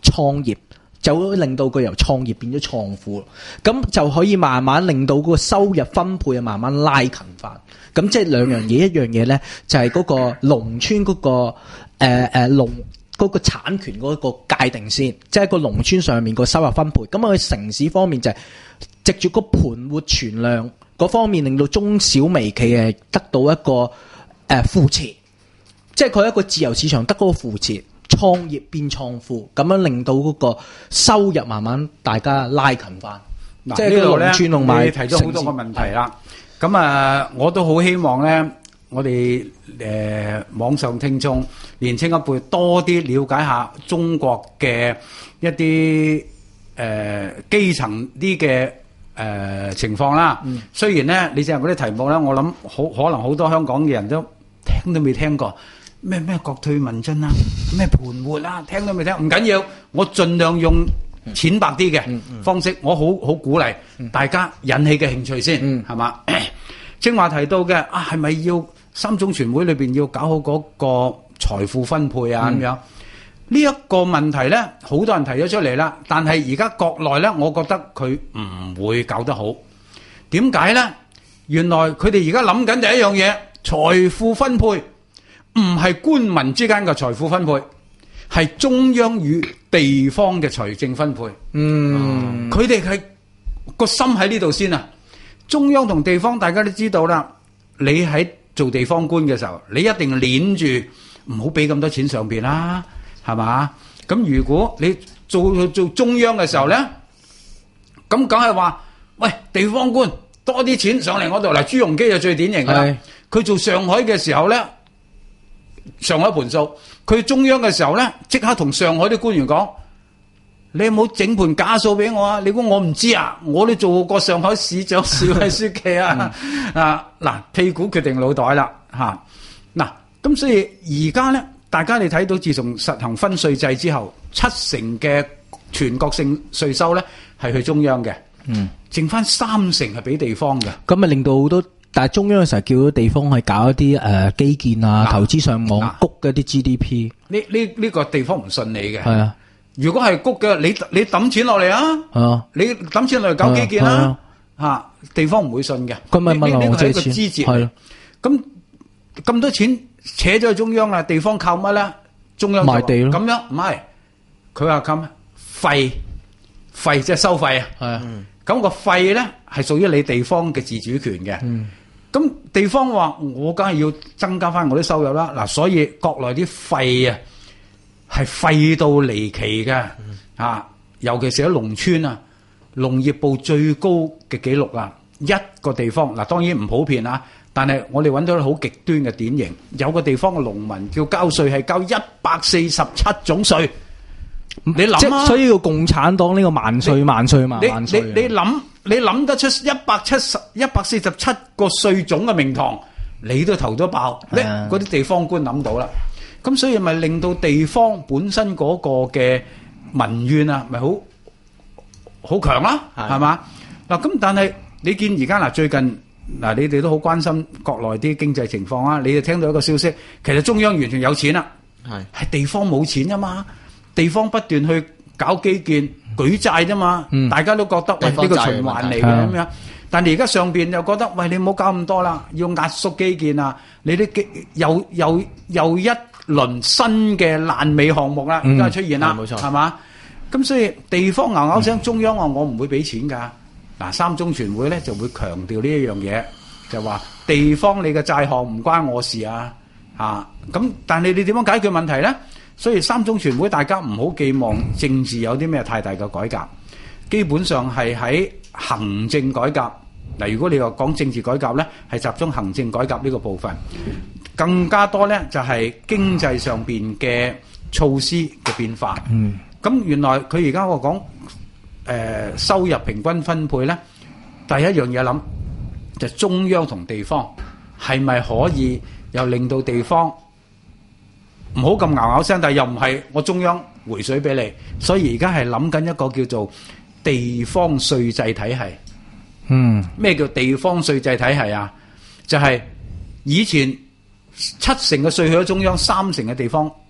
創業，就會令到佢由創業變咗創富，咁就可以慢慢令到個收入分配啊慢慢拉近翻。咁即係兩樣嘢，一樣嘢咧就係嗰個農村嗰個誒誒農嗰個產權嗰個界定先，即係個農村上面個收入分配。咁喺城市方面就係藉住個盤活存量嗰方面，令到中小微企誒得到一個誒扶持，即係佢一個自由市場得嗰個扶持。創業變創富，咁樣令到嗰個收入慢慢大家拉近翻。 嗱， 即係呢度咧， 你提咗好多個問題啦。咁啊，我都好希望咧，我哋誒網上聽眾年青一輩多啲了解下中國嘅一啲誒基層啲嘅誒情況啦。嗯、雖然咧，你淨係嗰啲題目咧，我諗好可能好多香港嘅人都聽都未聽過。咩咩國退民進啊，咩盤活啊，聽都未聽，唔緊要，我盡量用淺白啲嘅方式，我好好鼓勵大家引起嘅興趣先，係嘛？正話提到嘅啊，係咪要三中全會裏邊要搞好嗰個財富分配啊？咁樣呢一個問題咧，好多人提咗出嚟啦，但係而家國內咧，我覺得佢唔會搞得好。點解咧？原來佢哋而家諗緊第一樣嘢，財富分配。唔係官民之間嘅財富分配，係中央與地方嘅財政分配。嗯，佢哋係個心喺呢度先啊！中央同地方大家都知道啦，你喺做地方官嘅時候，你一定鏈住唔好俾咁多錢上邊啦，係嘛？咁如果你做做中央嘅時候咧，咁梗係話，喂，地方官多啲錢上嚟我度嚟。朱鎔基就最典型啦，佢做上海嘅時候咧。上海盤數，佢中央嘅時候咧，即刻同上海啲官員講：你有冇整盤假數俾我啊？你估我唔知啊？我都做過上海市長、市委書記啊！啊嗱，屁股決定腦袋啦嚇！嗱，咁所以而家咧，大家你睇到自從實行分稅制之後，七成嘅全國性稅收咧係去中央嘅，嗯，剩翻三成係俾地方嘅， 咁咪令到好多。但係中央嘅時候叫到地方去搞一啲誒、呃、基建啊、投資上網谷嘅啲 G D P。 呢呢呢個地方唔信你嘅。 係啊， 如果係谷嘅，你你抌錢落嚟啊！啊，你抌錢落嚟搞基建啦，嚇、啊、地方唔會信嘅。 佢咪問我借錢？ 係咯。咁咁多錢扯咗去中央啦，地方靠乜咧？中央賣地咯。咁樣唔係，佢話靠咩？費費即係收費啊。係啊。咁個費咧係屬於你地方嘅自主權嘅。嗯。咁地方話我梗係要增加翻我啲收入啦，嗱，所以國內啲廢啊係廢到離奇嘅，啊，尤其是喺農村啊，農業部最高嘅紀錄啊，一個地方嗱，當然唔普遍啊，但係我哋揾到好極端嘅典型，有個地方嘅農民叫交稅係交一百四十七種稅，你諗啊， 所以個共產黨呢個萬歲萬歲萬萬歲， 你你諗。你諗得出一百七十、一百四十七個稅種嘅名堂，你都頭都爆。咧嗰啲地方官諗到啦，咁所以咪令到地方本身嗰個嘅民怨啊，咪好好強啦，係嘛？嗱咁，但係你見而家嗱最近嗱，你哋都好關心國內啲經濟情況啊，你哋聽到一個消息，其實中央完全有錢啦，係係地方冇錢啊嘛，地方不斷去搞基建。舉債啫嘛，嗯、大家都覺得喂呢、呢個循環嚟嘅咁樣，但係而家上邊又覺得喂你唔好搞咁多啦，要壓縮基建啊，你啲基又又又一輪新嘅爛尾項目啦，而家、嗯、出現啦，冇錯，係嘛？咁所以地方嗷嗷聲，中央話我唔會俾錢㗎，嗱三中全會咧就會強調呢一樣嘢，就話地方你嘅債項唔關我事啊，嚇咁，但係你點樣解決問題咧？所以三中全會大家唔好寄望政治有啲咩太大嘅改革，基本上係喺行政改革。嗱，如果你話講政治改革咧，係集中行政改革呢個部分，更加多咧就係經濟上邊嘅措施嘅變化。嗯，咁原來佢而家我講誒收入平均分配咧，第一樣嘢諗就係中央同地方係咪可以又令到地方唔好咁嗷嗷聲，但係又唔係我中央回水俾你，所以而家係諗緊一個叫做地方稅制體系。嗯，咩叫地方稅制體系啊？就係以前七成嘅稅去咗中央，三成嘅地方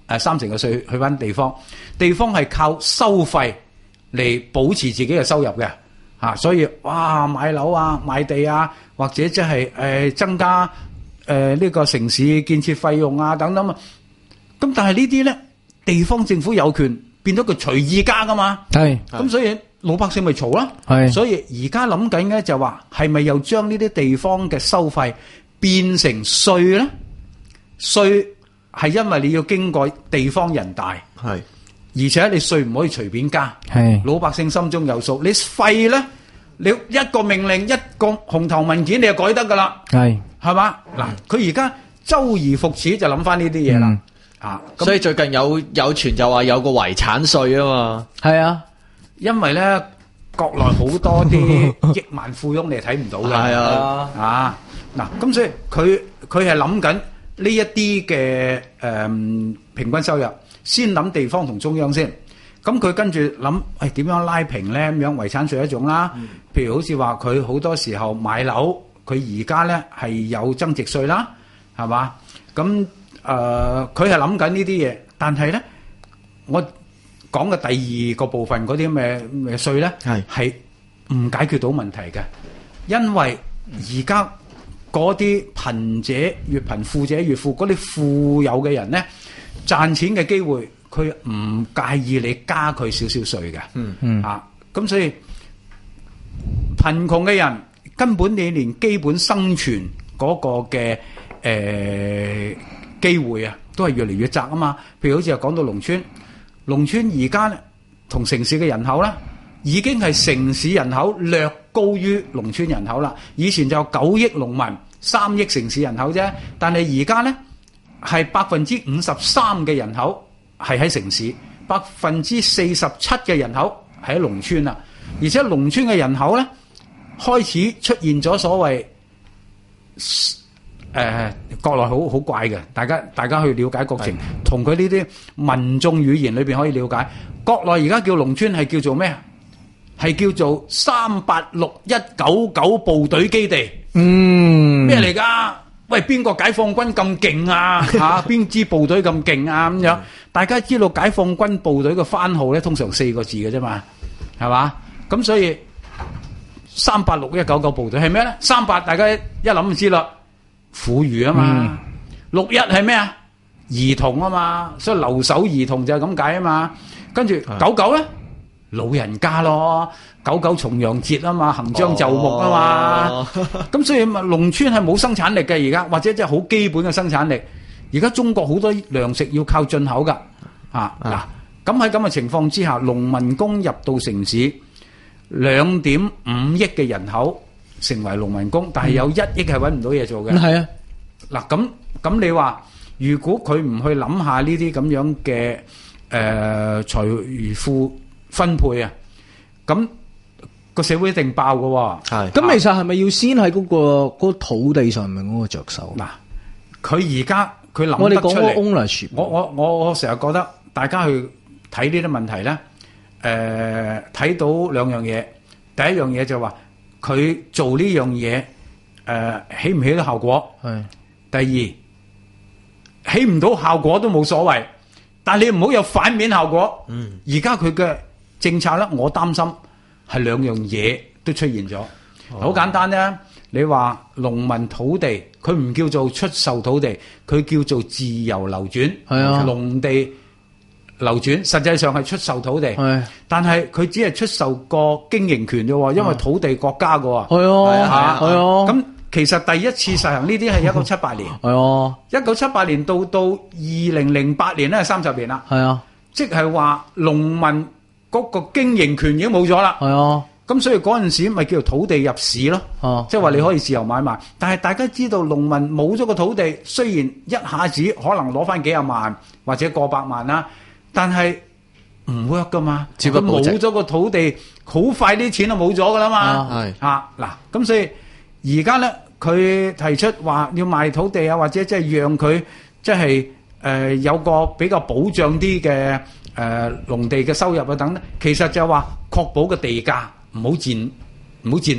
誒三成嘅稅去翻地方，地方係靠收費嚟保持自己嘅收入嘅嚇、啊，所以哇買樓啊買地啊，或者即係誒增加誒呢、呃這個城市建設費用啊等等啊，咁但係呢啲咧地方政府有權變咗佢隨意加噶嘛， 係咁所以老百姓咪嘈啦， 係所以而家諗緊嘅就話係咪又將呢啲地方嘅收費變成稅咧？稅係因為你要經過地方人大， 係， 而且你稅唔可以隨便加， 係老百姓心中有數。你廢咧，你一個命令一個紅頭文件你就改得噶啦， 係係嘛？嗱，佢而家周而復始就諗翻呢啲嘢啦，啊，咁所以最近有有傳就話有個遺產稅啊嘛， 係啊， 因為咧國內好多啲億萬富翁你係睇唔到嘅， 係啊， 啊嗱，咁所以佢佢係諗緊呢一啲嘅誒平均收入，先諗地方同中央先。咁佢跟住諗，誒點樣拉平咧？咁樣遺產稅一種啦。譬如好似話佢好多時候買樓，佢而家咧係有增值稅啦，係嘛？咁誒佢係諗緊呢啲嘢，但係咧我講嘅第二個部分嗰啲咩咩稅咧，係係唔解決到問題嘅，因為而家嗰啲貧者越貧，富者越富，嗰啲富有嘅人咧賺錢嘅機會，佢唔介意你加佢少少稅嘅， 嗯嗯啊，咁所以貧窮嘅人根本你連基本生存嗰個嘅誒機會啊，都係越嚟越窄啊嘛。譬如好似又講到農村，農村而家咧同城市嘅人口咧，已經係城市人口略高於農村人口啦。以前就有九億農民，三億城市人口啫，但係而家咧係百分之五十三嘅人口係喺城市，百分之四十七嘅人口係喺農村啦。而且農村嘅人口咧開始出現咗所謂誒、呃、國內好好怪嘅，大家大家去了解國情，同佢呢啲民眾語言裏邊可以了解。國內而家叫農村係叫做咩啊？係叫做三八六一九九部隊基地。 嗯， 咩嚟㗎？喂，邊個解放軍咁勁啊？嚇，邊支部隊咁勁啊？咁樣，大家知道解放軍部隊嘅番號咧，通常四個字嘅啫嘛，係嘛？咁所以三八六一九九部隊係咩咧？三八大家一諗就知啦，婦孺啊嘛。六一係咩啊？兒童啊嘛，所以留守兒童就係咁解啊嘛。跟住九九咧，老人家咯。九九重陽節啊嘛，行將就木啊嘛，咁、哦、所以咪農村係冇生產力嘅而家，或者即係好基本嘅生產力。而家中國好多糧食要靠進口噶，啊嗱，咁喺咁嘅情況之下，農民工入到城市，兩點五億嘅人口成為農民工，但係有一億係揾唔到嘢做嘅。 係啊， 嗱咁咁你話，如果佢唔去諗下呢啲咁樣嘅誒財富分配啊，咁個社會一定爆噶喎。係， 咁其實係咪要先喺嗰個嗰個土地上面嗰個着手？ 嗱，佢而家佢諗我哋得出講個嚟。 ownership， 我我我我成日覺得大家去睇呢啲問題咧，誒睇到兩樣嘢。第一樣嘢就話佢做呢樣嘢誒起唔起到效果？ 係。 第二起唔到效果都冇所謂，但係你唔好有反面效果。 嗯， 而家佢嘅政策咧，我擔心係兩樣嘢都出現咗。好簡單啫，你話農民土地，佢唔叫做出售土地，佢叫做自由流轉。 係啊， 農地流轉，實際上係出售土地。係，但係佢只係出售個經營權啫喎，因為土地國家嘅喎。 係啊，係啊。 咁其實第一次實行呢啲係一九七八年。 係啊， 一九七八年到到二零零八年咧，係三十年啦。 係啊， 即係話農民嗰個經營權已經冇咗啦。 係啊。 咁所以嗰陣時咪叫做土地入市咯， 哦、 即係話你可以自由買賣。但係大家知道農民冇咗個土地，雖然一下子可能攞翻幾廿萬或者過百萬啦，但係唔 work 噶嘛。佢冇咗個土地，好快啲錢就冇咗噶啦嘛。係啊，嗱，咁所以而家咧，佢提出話要賣土地啊，或者即係讓佢即係誒有個比較保障啲嘅誒農地嘅收入啊等等，其實就係話確保個地價。唔好賤，唔好賤賣，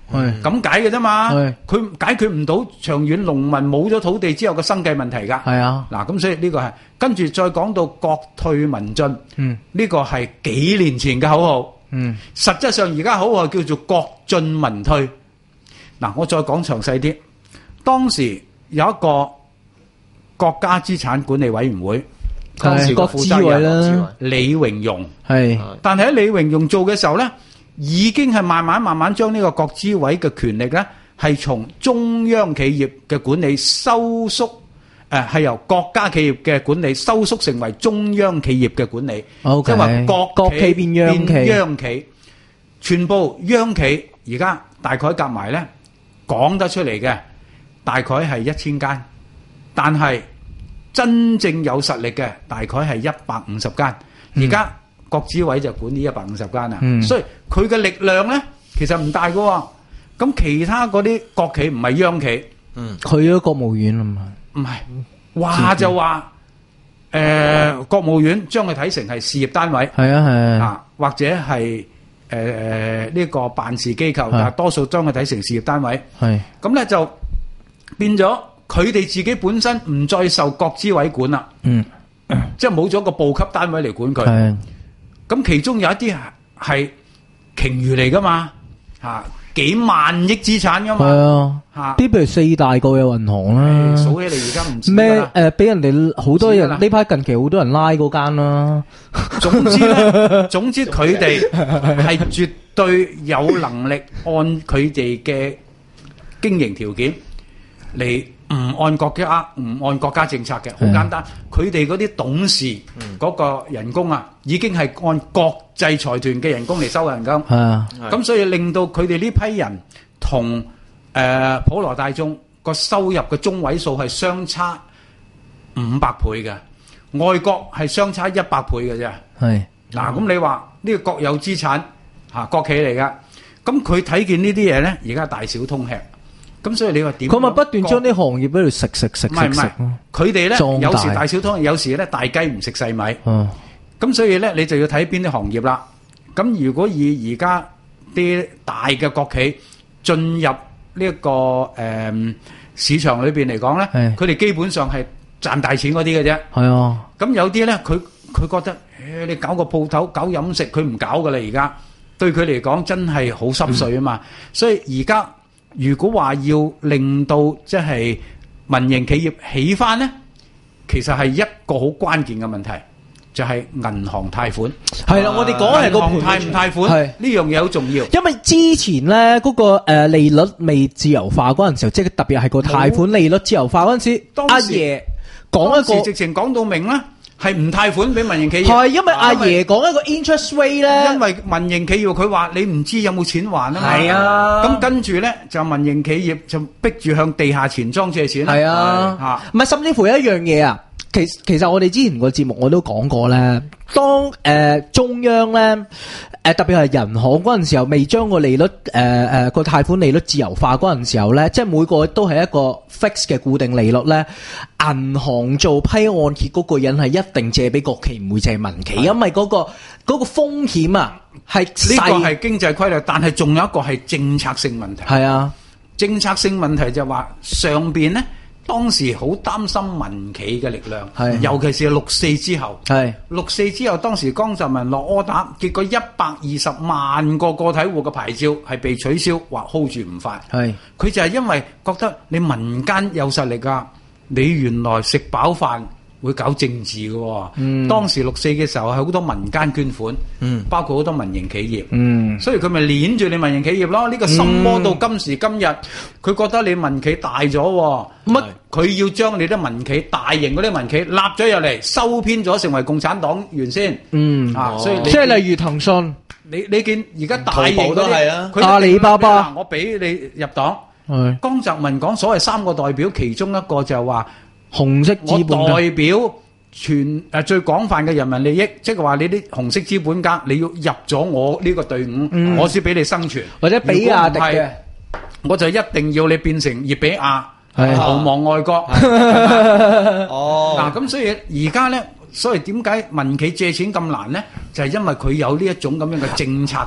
係咁解嘅啫嘛。 係佢解決唔到長遠農民冇咗土地之後嘅生計問題㗎。 係啊， 嗱，咁所以呢個係跟住再講到國退民進， 嗯呢個係幾年前嘅口號。 嗯實質上而家口號叫做國進民退。嗱，我再講詳細啲。當時有一個國家資產管理委員會，當時個負責人啦， 李榮榮係， 但係喺李榮榮做嘅時候咧，已經係慢慢慢慢將呢個國資委嘅權力咧，係從中央企業嘅管理收縮，誒係由國家企業嘅管理收縮成為中央企業嘅管理，即係話國國企變央企， 央企，全部央企而家大概夾埋咧講得出嚟嘅，大概係一千間，但係真正有實力嘅大概係一百五十間。而家國資委就管呢一百五十間啦， 嗯所以佢嘅力量咧其實唔大嘅喎。咁其他嗰啲國企唔係央企， 嗯， 去咗國務院啊嘛， 唔係話就話誒國務院將佢睇成係事業單位， 係啊係啊，或者係誒呢個辦事機構，但係多數將佢睇成事業單位。 係， 咁咧就變咗佢哋自己本身唔再受國資委管啦， 嗯， 即係冇咗個部級單位嚟管佢。 係， 咁其中有一啲係鯨魚嚟噶嘛，嚇幾萬億資產噶係嘛， 啊， 嚇啲譬如四大國有銀行啦， 數起嚟而家唔知咩啦。 誒，俾人哋好多人唔知啦呢排近期好多人拉嗰間啦， 總之咧，總之佢哋係絕對有能力按佢哋嘅經營條件嚟唔按國家唔按國家政策嘅，好簡單。佢哋嗰啲董事嗰個人工啊，已經係按國際財團嘅人工嚟收人工。 係啊， 咁所以令到佢哋呢批人同誒普羅大眾個收入嘅中位數係相差五百倍嘅，外國係相差一百倍嘅啫。 係， 嗱，咁你話呢個國有資產嚇國企嚟噶，咁佢睇見呢啲嘢咧，而家大小通吃。咁所以你話點？ 佢咪不斷將啲行業喺度食食食唔係唔係食食咯， 佢哋咧壯大有時大小通吃，有時咧大雞唔食細米。 嗯， 咁所以咧，你就要睇邊啲行業啦。咁如果以而家啲大嘅國企進入呢一個誒市場裏邊嚟講咧， 係佢哋基本上係賺大錢嗰啲嘅啫。 係啊， 咁有啲咧，佢佢覺得誒你搞個鋪頭搞飲食，佢唔搞噶啦。而家對佢嚟講真係好濕碎啊嘛。所以而家如果話要令到即係民營企業起翻咧，其實係一個好關鍵嘅問題。就係銀行貸款， 係啦，我哋講係個銀行貸唔貸款， 係呢樣嘢好重要。 因為之前咧嗰個誒利率未自由化嗰陣時候，即係特別係個貸款利率自由化嗰陣時， 當時阿爺講一個當時直情講到明啦，係唔貸款俾民營企業。 係因為阿爺講一個 interest rate 咧， 因為民營企業佢話你唔知有冇錢還啊嘛。 係啊， 咁跟住咧就民營企業就逼住向地下錢莊借錢啦。 係啊， 嚇， 唔係甚至乎有一樣嘢啊。其其實我哋之前個節目我都講過咧，當誒、呃、中央咧誒、呃、特別係人行嗰陣時候，未將個利率誒誒個貸款利率自由化嗰陣時候咧，即係每個都係一個 fix 嘅固定利率咧，銀行做批按揭嗰個人係一定借俾國企，唔會借民企，因為嗰、嗰個嗰、嗰個風險啊係呢個係經濟規律，但係仲有一個係政策性問題。 係啊， 政策性問題就話上邊咧。當時好擔心民企嘅力量，尤其是六四之後。六四之後，當時江澤民落柯打，結果一百二十萬個個體戶嘅牌照係被取消，話 hold 住唔發。佢就係因為覺得你民間有實力㗎，你原來食飽飯會搞政治嘅喎。嗯、當時六四嘅時候係好多民間捐款，嗯、包括好多民營企業，嗯、所以佢咪攆住你民營企業咯。呢、呢個心魔到今時今日，佢覺得你民企大咗，乜佢要將你啲民企大型嗰啲民企立咗入嚟，收編咗成為共產黨員先。嗯，啊，所以你即係例如騰訊， 你你見而家大型都係啊， 佢阿里巴巴， 我俾你入黨。江澤民講所謂三個代表，其中一個就係話。 紅色資本我代表全誒最廣泛嘅人民利益，即係話你啲紅色資本家，你要入咗我呢個隊伍，嗯、我先俾你生存。 或者比亞迪嘅， 我就一定要你變成葉比亞，逃亡外國。哦，嗱咁所以而家咧，所以點解民企借錢咁難咧？就係、是、因為佢有呢一種咁樣嘅政策。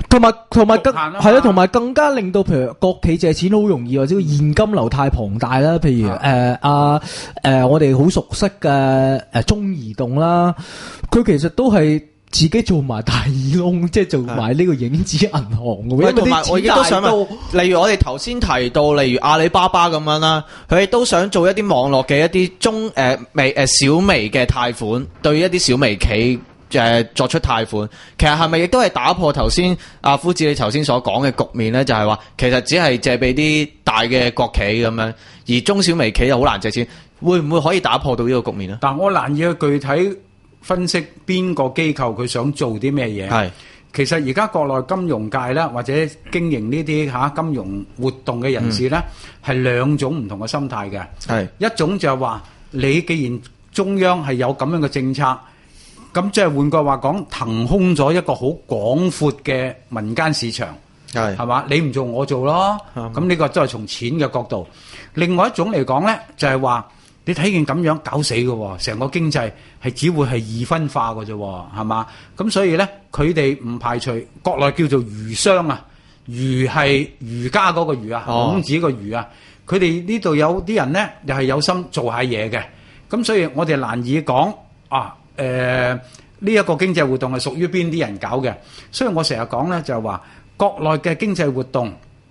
同埋同埋更局限啊嘛係啦，同埋更加令到譬如國企借錢好容易，或者個現金流太龐大啦。譬如誒阿誒我哋好熟悉嘅誒中移動啦，佢其實都係自己做埋大耳窿，即係做埋呢個影子銀行嘅。因為同埋我亦都想問問，例如我哋頭先提到，例如阿里巴巴咁樣啦，佢哋都想做一啲網絡嘅一啲中誒微誒小微嘅貸款，對於一啲小微企。誒、呃、作出貸款，其實係咪亦都係打破頭先阿夫子你頭先所講嘅局面咧？就係、是、話其實只係借俾啲大嘅國企咁樣，而中小微企又好難借錢，會唔會可以打破到呢個局面咧？ 但我難以去具體分析邊個機構佢想做啲咩嘢。 係其實而家國內金融界咧，或者經營呢啲嚇金融活動嘅人士咧，係、嗯、兩種唔同嘅心態嘅。係一種就係話你既然中央係有咁樣嘅政策。咁即係換句話講，騰空咗一個好廣闊嘅民間市場，係係嘛？你唔做我做咯，咁呢個都係從錢嘅角度。另外一種嚟講咧，就係話你睇見咁樣搞死嘅，成個經濟係只會係二分化嘅啫，係嘛？咁所以咧，佢哋唔排除國內叫做儒商啊，儒係儒家嗰個儒啊，孔子個儒啊，佢哋呢度有啲人咧，又係有心做下嘢嘅。咁所以我哋難以講啊。誒呢一個經濟活動係屬於邊啲人搞嘅？所以我成日講咧，就係話國內嘅經濟活動，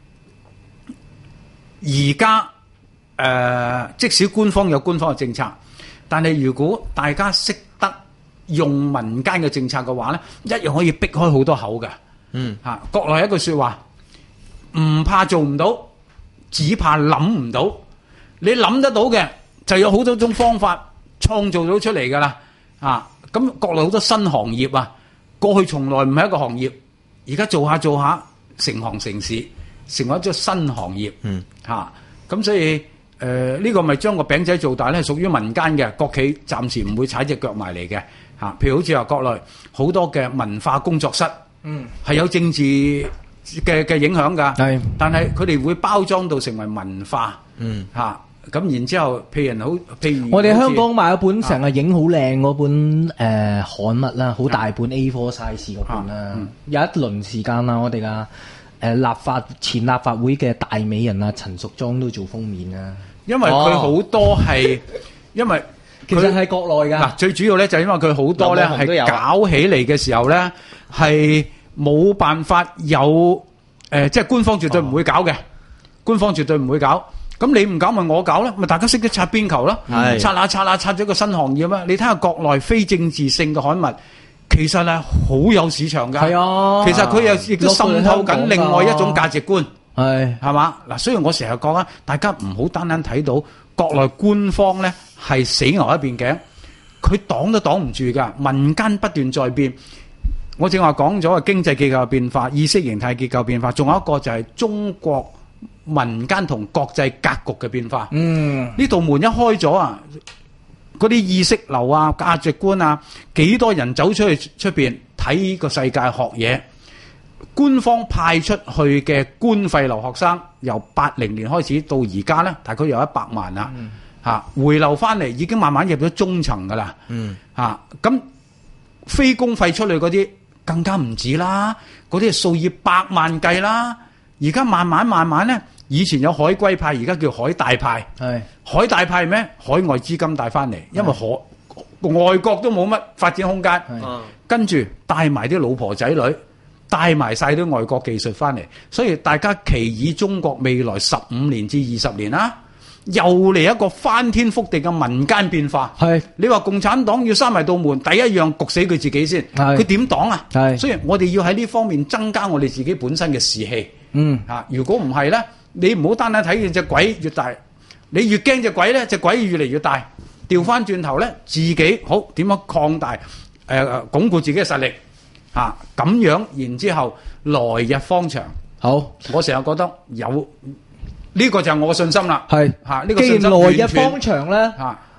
而家誒即使官方有官方嘅政策，但係如果大家識得用民間嘅政策嘅話咧，一樣可以逼開好多口嘅。嗯，嚇、啊、國內一句説話，唔怕做唔到，只怕諗唔到。你諗得到嘅，就有好多種方法創造到出嚟㗎啦。啊！咁國內好多新行業啊，過去從來唔係一個行業，而家做下做下成行成市，成為一種新行業。嗯，嚇咁、啊、所以誒呢、呃這個咪將個餅仔做大咧，係屬於民間嘅，國企暫時唔會踩隻腳埋嚟嘅嚇。譬如好似話國內好多嘅文化工作室，嗯，係有政治嘅嘅影響㗎，係，但係佢哋會包裝到成為文化，嗯嚇。啊咁然之後，譬如好，譬如我哋香港買一本成日影好靚嗰本誒刊物啦，好大本 A 四 size 嗰本啦，有一輪時間啦，我哋嘅誒立法前立法會嘅大美人啊，陳淑莊都做封面啦。 因為佢好多係，因為其實係國內㗎。 嗱，最主要咧就係因為佢好多咧係搞起嚟嘅時候咧係冇辦法有誒，即係官方絕對唔會搞嘅，官方絕對唔會搞。咁你唔搞咪我搞啦，咪大家識得擦邊球啦，擦下擦下擦咗個新行業啊！你睇下國內非政治性嘅刊物，其實係好有市場㗎。係啊，其實佢又亦都滲透緊另外一種價值觀。係係嘛嗱，所以我成日講啊，大家唔好單單睇到國內官方咧係死牛一邊頸，佢擋都擋唔住㗎。民間不斷在變，我正話講咗啊，經濟結構嘅變化、意識形態結構變化，仲有一個就係中國民間同國際格局嘅變化，嗯，呢道門一開咗啊，嗰啲意識流啊、價值觀啊，幾多人走出去出邊睇個世界學嘢？官方派出去嘅官費留學生，由八零年開始到而家咧，大概有一百萬啦，嚇、嗯、回流翻嚟已經慢慢入咗中層噶啦，嗯，嚇咁非公費出去嗰啲更加唔止啦，嗰啲係數以百萬計啦，而家慢慢慢慢咧。以前有海歸派，而家叫海大派。係海大派咩？海外資金帶翻嚟，因為海外國都冇乜發展空間。跟住帶埋啲老婆仔女，帶埋晒啲外國技術翻嚟，所以大家期以中國未來十五年至二十年啦，又嚟一個翻天覆地嘅民間變化。係你話共產黨要閂埋道門，第一樣焗死佢自己先，佢點擋啊？係，所以我哋要喺呢方面增加我哋自己本身嘅士氣。嗯，嚇，如果唔係咧。你唔好單單睇見隻鬼越大，你越驚隻鬼咧，隻鬼越嚟越大。調翻轉頭咧，自己好點樣擴大誒、呃、鞏固自己嘅實力嚇，咁、啊、樣然之後來日方長。好，我成日覺得有呢、這個就係我嘅信心啦。係嚇，呢、這個信心既然來日方長咧嚇，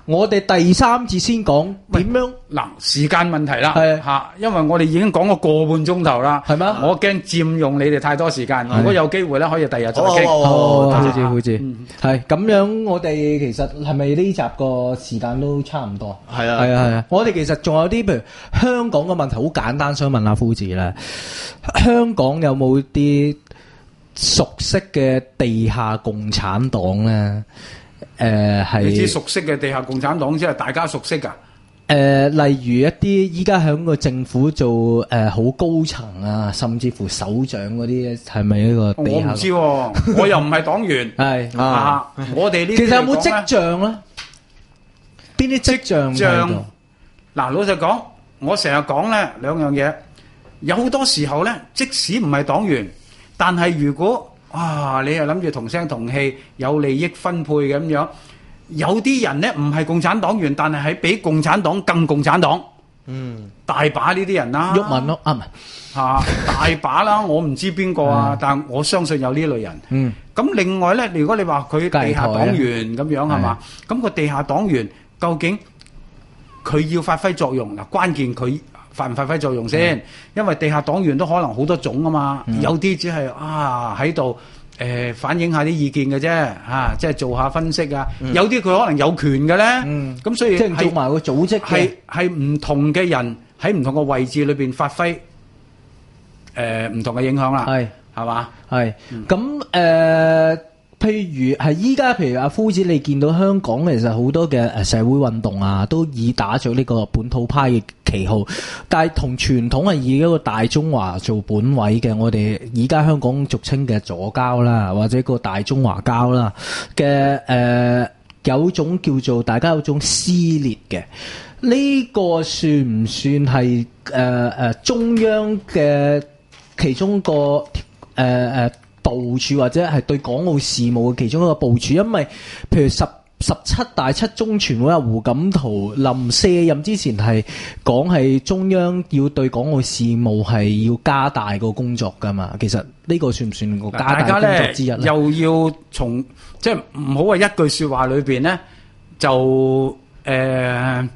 我哋第三節先講點樣嗱，時間問題啦， 係嚇，因為我哋已經講咗個半鐘頭啦， 係咩？ 我驚佔用你哋太多時間。如果有機會咧，可以第日再傾。 哦， 啊好似好似係咁樣。我哋其實係咪呢集個時間都差唔多？ 係啊， 係啊，係啊。我哋其實仲有啲譬如香港嘅問題，好簡單，想問下夫子咧，香港有冇啲熟悉嘅地下共產黨咧？誒係， 你知熟悉嘅地下共產黨即係大家熟悉㗎。 誒，例如一啲依家喺個政府做誒好高層啊，甚至乎首長嗰啲，係咪呢個地下？ 我唔知喎，我又唔係黨員。 係啊，我哋呢啲其實有冇嚟講咧跡象咧？邊啲跡象喺像度？ 嗱，老實講，我成日講咧兩樣嘢，有好多時候咧，即使唔係黨員，但係如果啊，你又諗住同聲同氣，有利益分配嘅咁樣，有啲人咧唔係共產黨員，但係喺比共產黨更共產黨。 嗯， 大把呢啲人啦， 鬱文咯，啊唔係嚇，大把啦，我唔知邊個啊，但我相信有呢類人。 嗯， 咁另外咧，如果你話佢地下黨員咁樣係嘛？咁個地下黨員究竟佢要發揮作用嗱？關鍵佢發唔發揮作用先？因為地下黨員都可能好多種啊嘛，有啲只係啊喺度誒反映下啲意見嘅啫嚇，即係做下分析啊。有啲佢可能有權嘅咧，咁所以即係做埋個組織嘅係係唔同嘅人喺唔同嘅位置裏邊發揮誒唔同嘅影響啦， 係係嘛？ 係咁誒，譬如係依家，譬如阿夫子，你見到香港其實好多嘅誒社會運動啊，都以打着呢個本土派嘅旗號，但係同傳統係以一個大中華做本位嘅，我哋而家香港俗稱嘅左膠啦，或者個大中華膠啦嘅誒，有種叫做大家有種撕裂嘅，呢、這個算唔算係誒誒中央嘅其中一個誒誒？呃呃部署或者係對港澳事務嘅其中一個部署，因為譬如十十七大七中全會阿胡錦濤臨卸任之前係講係中央要對港澳事務係要加大個工作㗎嘛，其實呢個算唔算個加大工作之一咧？ 又要從即係唔好話一句説話裏邊咧，就誒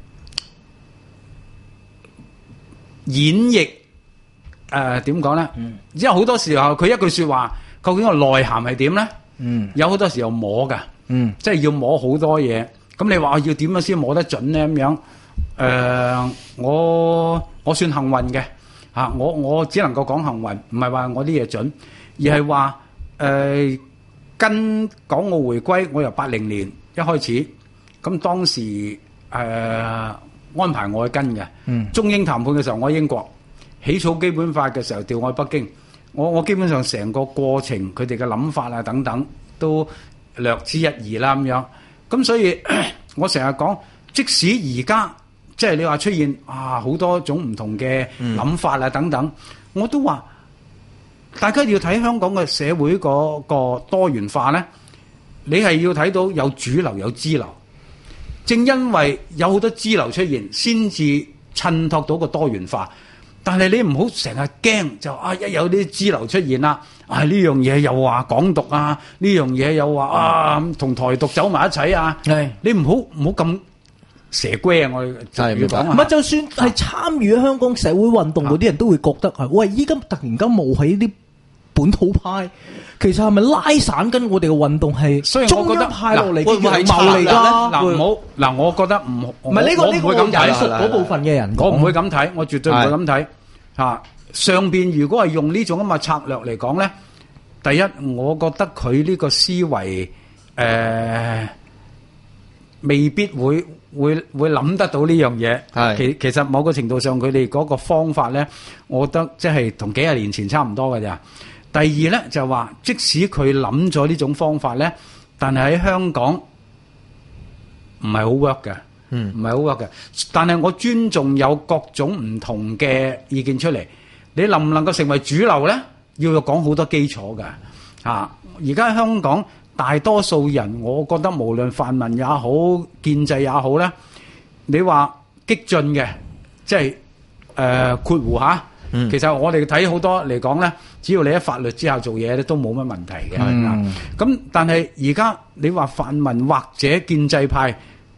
演繹誒點講咧？因為好多時候佢一句説話。究竟個內涵係點咧？嗯，有好多時候摸㗎，嗯，即係要摸好多嘢。咁你話我要點樣先摸得準咧？咁樣，誒、呃，我我算幸運嘅嚇，我我只能夠講幸運，唔係話我啲嘢準，而係話誒跟港澳回歸，我由八零年一開始，咁當時誒、呃、安排我去跟嘅，嗯，中英談判嘅時候我喺英國，起草基本法嘅時候調我去北京。我我基本上成個過程，佢哋嘅諗法啊等等，都略知一二啦咁樣。咁所以我成日講，即使而家即係你話出現啊好多種唔同嘅諗法啊等等，嗯、我都話大家要睇香港嘅社會嗰個多元化咧，你係要睇到有主流有支流。正因為有好多支流出現，先至襯托到個多元化。但係你唔好成日驚就啊！一有啲支流出現啦，啊呢樣嘢又話港獨啊，呢樣嘢又話啊同台獨走埋一齊啊！係你唔好唔好咁蛇龜啊！我就要講， 唔係就算係參與香港社會運動嗰啲人都會覺得係，喂！依家突然間冒起啲本土派，其實係咪拉散緊我哋嘅運動係？ 所以我覺得派落嚟會唔會係謀嚟㗎？ 嗱唔好嗱，我覺得唔唔係呢個呢個咁解釋嗰部分嘅人， 我唔會咁睇，我絕對唔會咁睇。嚇上邊如果係用呢種咁嘅策略嚟講咧，第一我覺得佢呢個思維誒未必會會會諗得到呢樣嘢。係其其實某個程度上佢哋嗰個方法咧，我覺得即係同幾廿年前差唔多嘅咋。第二咧就話，即使佢諗咗呢種方法咧，但係喺香港唔係好 work 嘅。嗯，唔係好 work 嘅，但係我尊重有各種唔同嘅意見出嚟。你能唔能夠成為主流咧？要講好多基礎嘅嚇。而家香港大多數人，我覺得無論泛民也好、建制也好咧，你話激進嘅，即係誒括弧嚇。嗯、其實我哋睇好多嚟講咧，只要你喺法律之下做嘢咧，都冇乜問題嘅。咁、嗯、但係而家你話泛民或者建制派。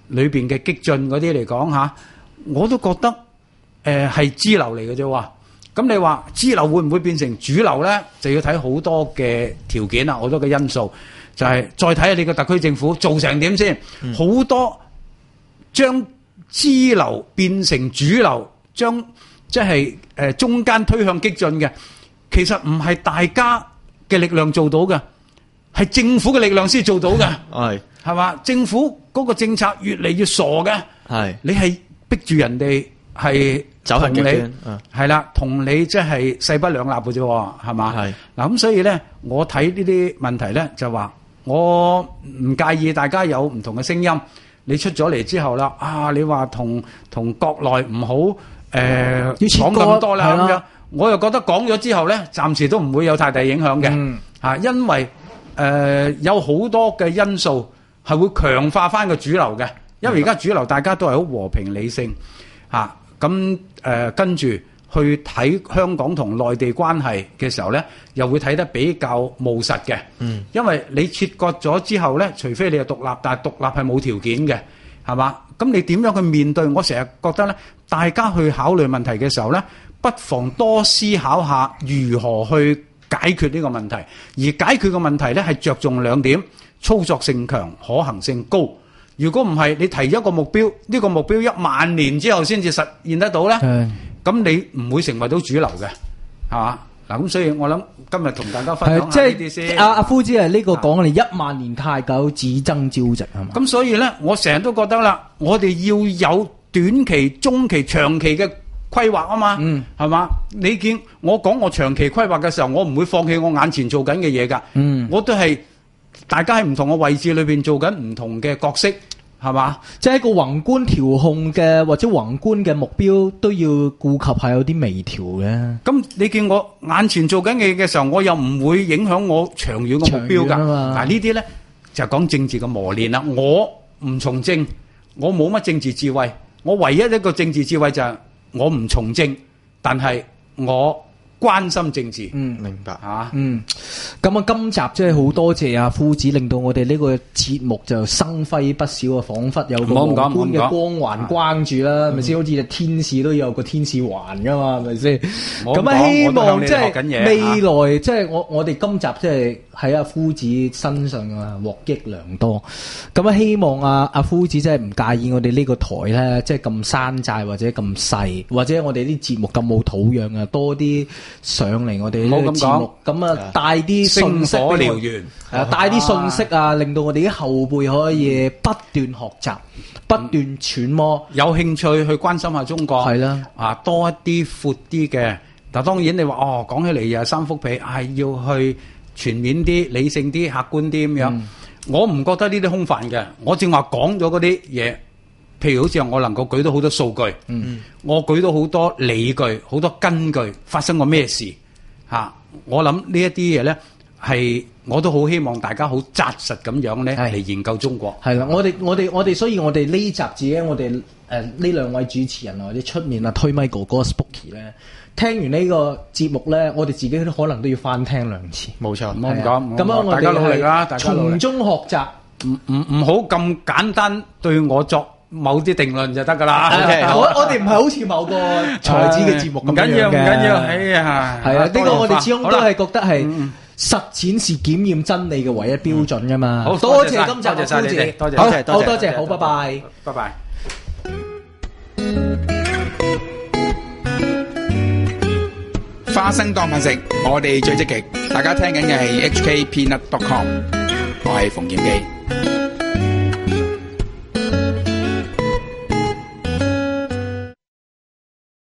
裏邊嘅激進嗰啲嚟講嚇，我都覺得誒係支流嚟嘅啫喎。咁你話支流會唔會變成主流咧？就要睇好多嘅條件啦，好多嘅因素，就係、是、再睇下你個特區政府做成點先。好、嗯、多將支流變成主流，將即係誒中間推向激進嘅，其實唔係大家嘅力量做到嘅，係政府嘅力量先做到嘅。係係嘛？政府嗰個政策越嚟越傻嘅，係你係逼住人哋係。走向極端，係啦，同你即係勢不兩立嘅啫，係嘛？係嗱咁，所以咧，我睇呢啲問題咧，就話我唔介意大家有唔同嘅聲音。你出咗嚟之後啦，啊，你話同同國內唔好誒講咁多啦咁樣，我又覺得講咗之後咧，暫時都唔會有太大影響嘅嚇，因為誒有好多嘅因素係會強化翻個主流嘅，因為而家主流大家都係好和平理性嚇。咁誒跟住去睇香港同內地關係嘅時候咧，又會睇得比較務實嘅。嗯，因為你切割咗之後咧，除非你係獨立，但係獨立係冇條件嘅，係嘛？咁你點樣去面對？我成日覺得咧，大家去考慮問題嘅時候咧，不妨多思考下如何去解決呢個問題。而解決個問題咧，係着重兩點：操作性強，可行性高。如果唔係，你提一個目標，呢、這個目標一萬年之後先至實現得到咧，咁你唔會成為到主流嘅，係嘛？嗱，咁所以我諗今日同大家分享下呢啲先。阿阿夫子係呢個講你一萬年太久，只爭朝夕係嘛？咁所以咧，我成日都覺得啦，我哋要有短期、中期、長期嘅規劃啊嘛，嗯，係嘛？你見我講我長期規劃嘅時候，我唔會放棄我眼前做緊嘅嘢㗎，嗯，我都係。大家喺唔同嘅位置裏邊做緊唔同嘅角色，係嘛？即係一個宏觀調控嘅或者宏觀嘅目標都要顧及係有啲微調嘅。咁你見我眼前做緊嘢嘅時候，我又唔會影響我長遠嘅目標㗎。嗱，呢啲咧就講政治嘅磨練啦。我唔從政，我冇乜政治智慧。我唯一一個政治智慧就係我唔從政，但係我關心政治。嗯，明白嚇。嗯，咁啊，今集真係好多謝阿夫子，令到我哋呢個節目就生輝不少啊！彷彿有個皇冠嘅光環關住啦，係咪先？好似天使都有個天使環噶嘛，係咪先？咁啊，希望即係未來，即係我我哋今集即係喺阿夫子身上啊獲益良多。咁啊，希望阿阿夫子真係唔介意我哋呢個台咧，即係咁山寨或者咁細，或者我哋啲節目咁冇土壤啊，多啲上嚟我哋呢個節目，咁啊帶啲信息俾我，係啊帶啲信息啊，令到我哋啲後輩可以不斷學習、不斷揣摩，有興趣去關心下中國，係啦，啊多一啲闊啲嘅。但當然你話哦，講起嚟又係三幅被，係要去全面啲、理性啲、客觀啲咁樣。我唔覺得呢啲空泛嘅，我正話講咗嗰啲嘢。譬如好似我能夠舉到好多數據，嗯、我舉到好多理據、好多根據，發生過咩事嚇、啊？我諗呢一啲嘢咧，係我都好希望大家好紮實咁樣咧嚟研究中國。係啦，我哋我哋我哋，所以我哋呢集自己，我哋誒呢兩位主持人或者出面啊推咪哥哥 Spooky 咧，聽完呢個節目咧，我哋自己都可能都要翻聽兩次。冇錯，唔好咁講。咁樣我哋大家努力啦，大家從中學習，唔唔唔好咁簡單對我作某啲定論就得噶啦。我我哋唔係好似某個才子嘅節目咁樣嘅。唔緊要，唔緊要。哎呀，係啊，呢個我哋始終都係覺得係實踐是檢驗真理嘅唯一標準噶嘛。好多謝今集嘅多謝，多謝，好多謝，好，拜拜，拜拜。 花生當飯食，我哋最積極。大家聽緊嘅係 H K Peanut dot com， 我係馮檢基。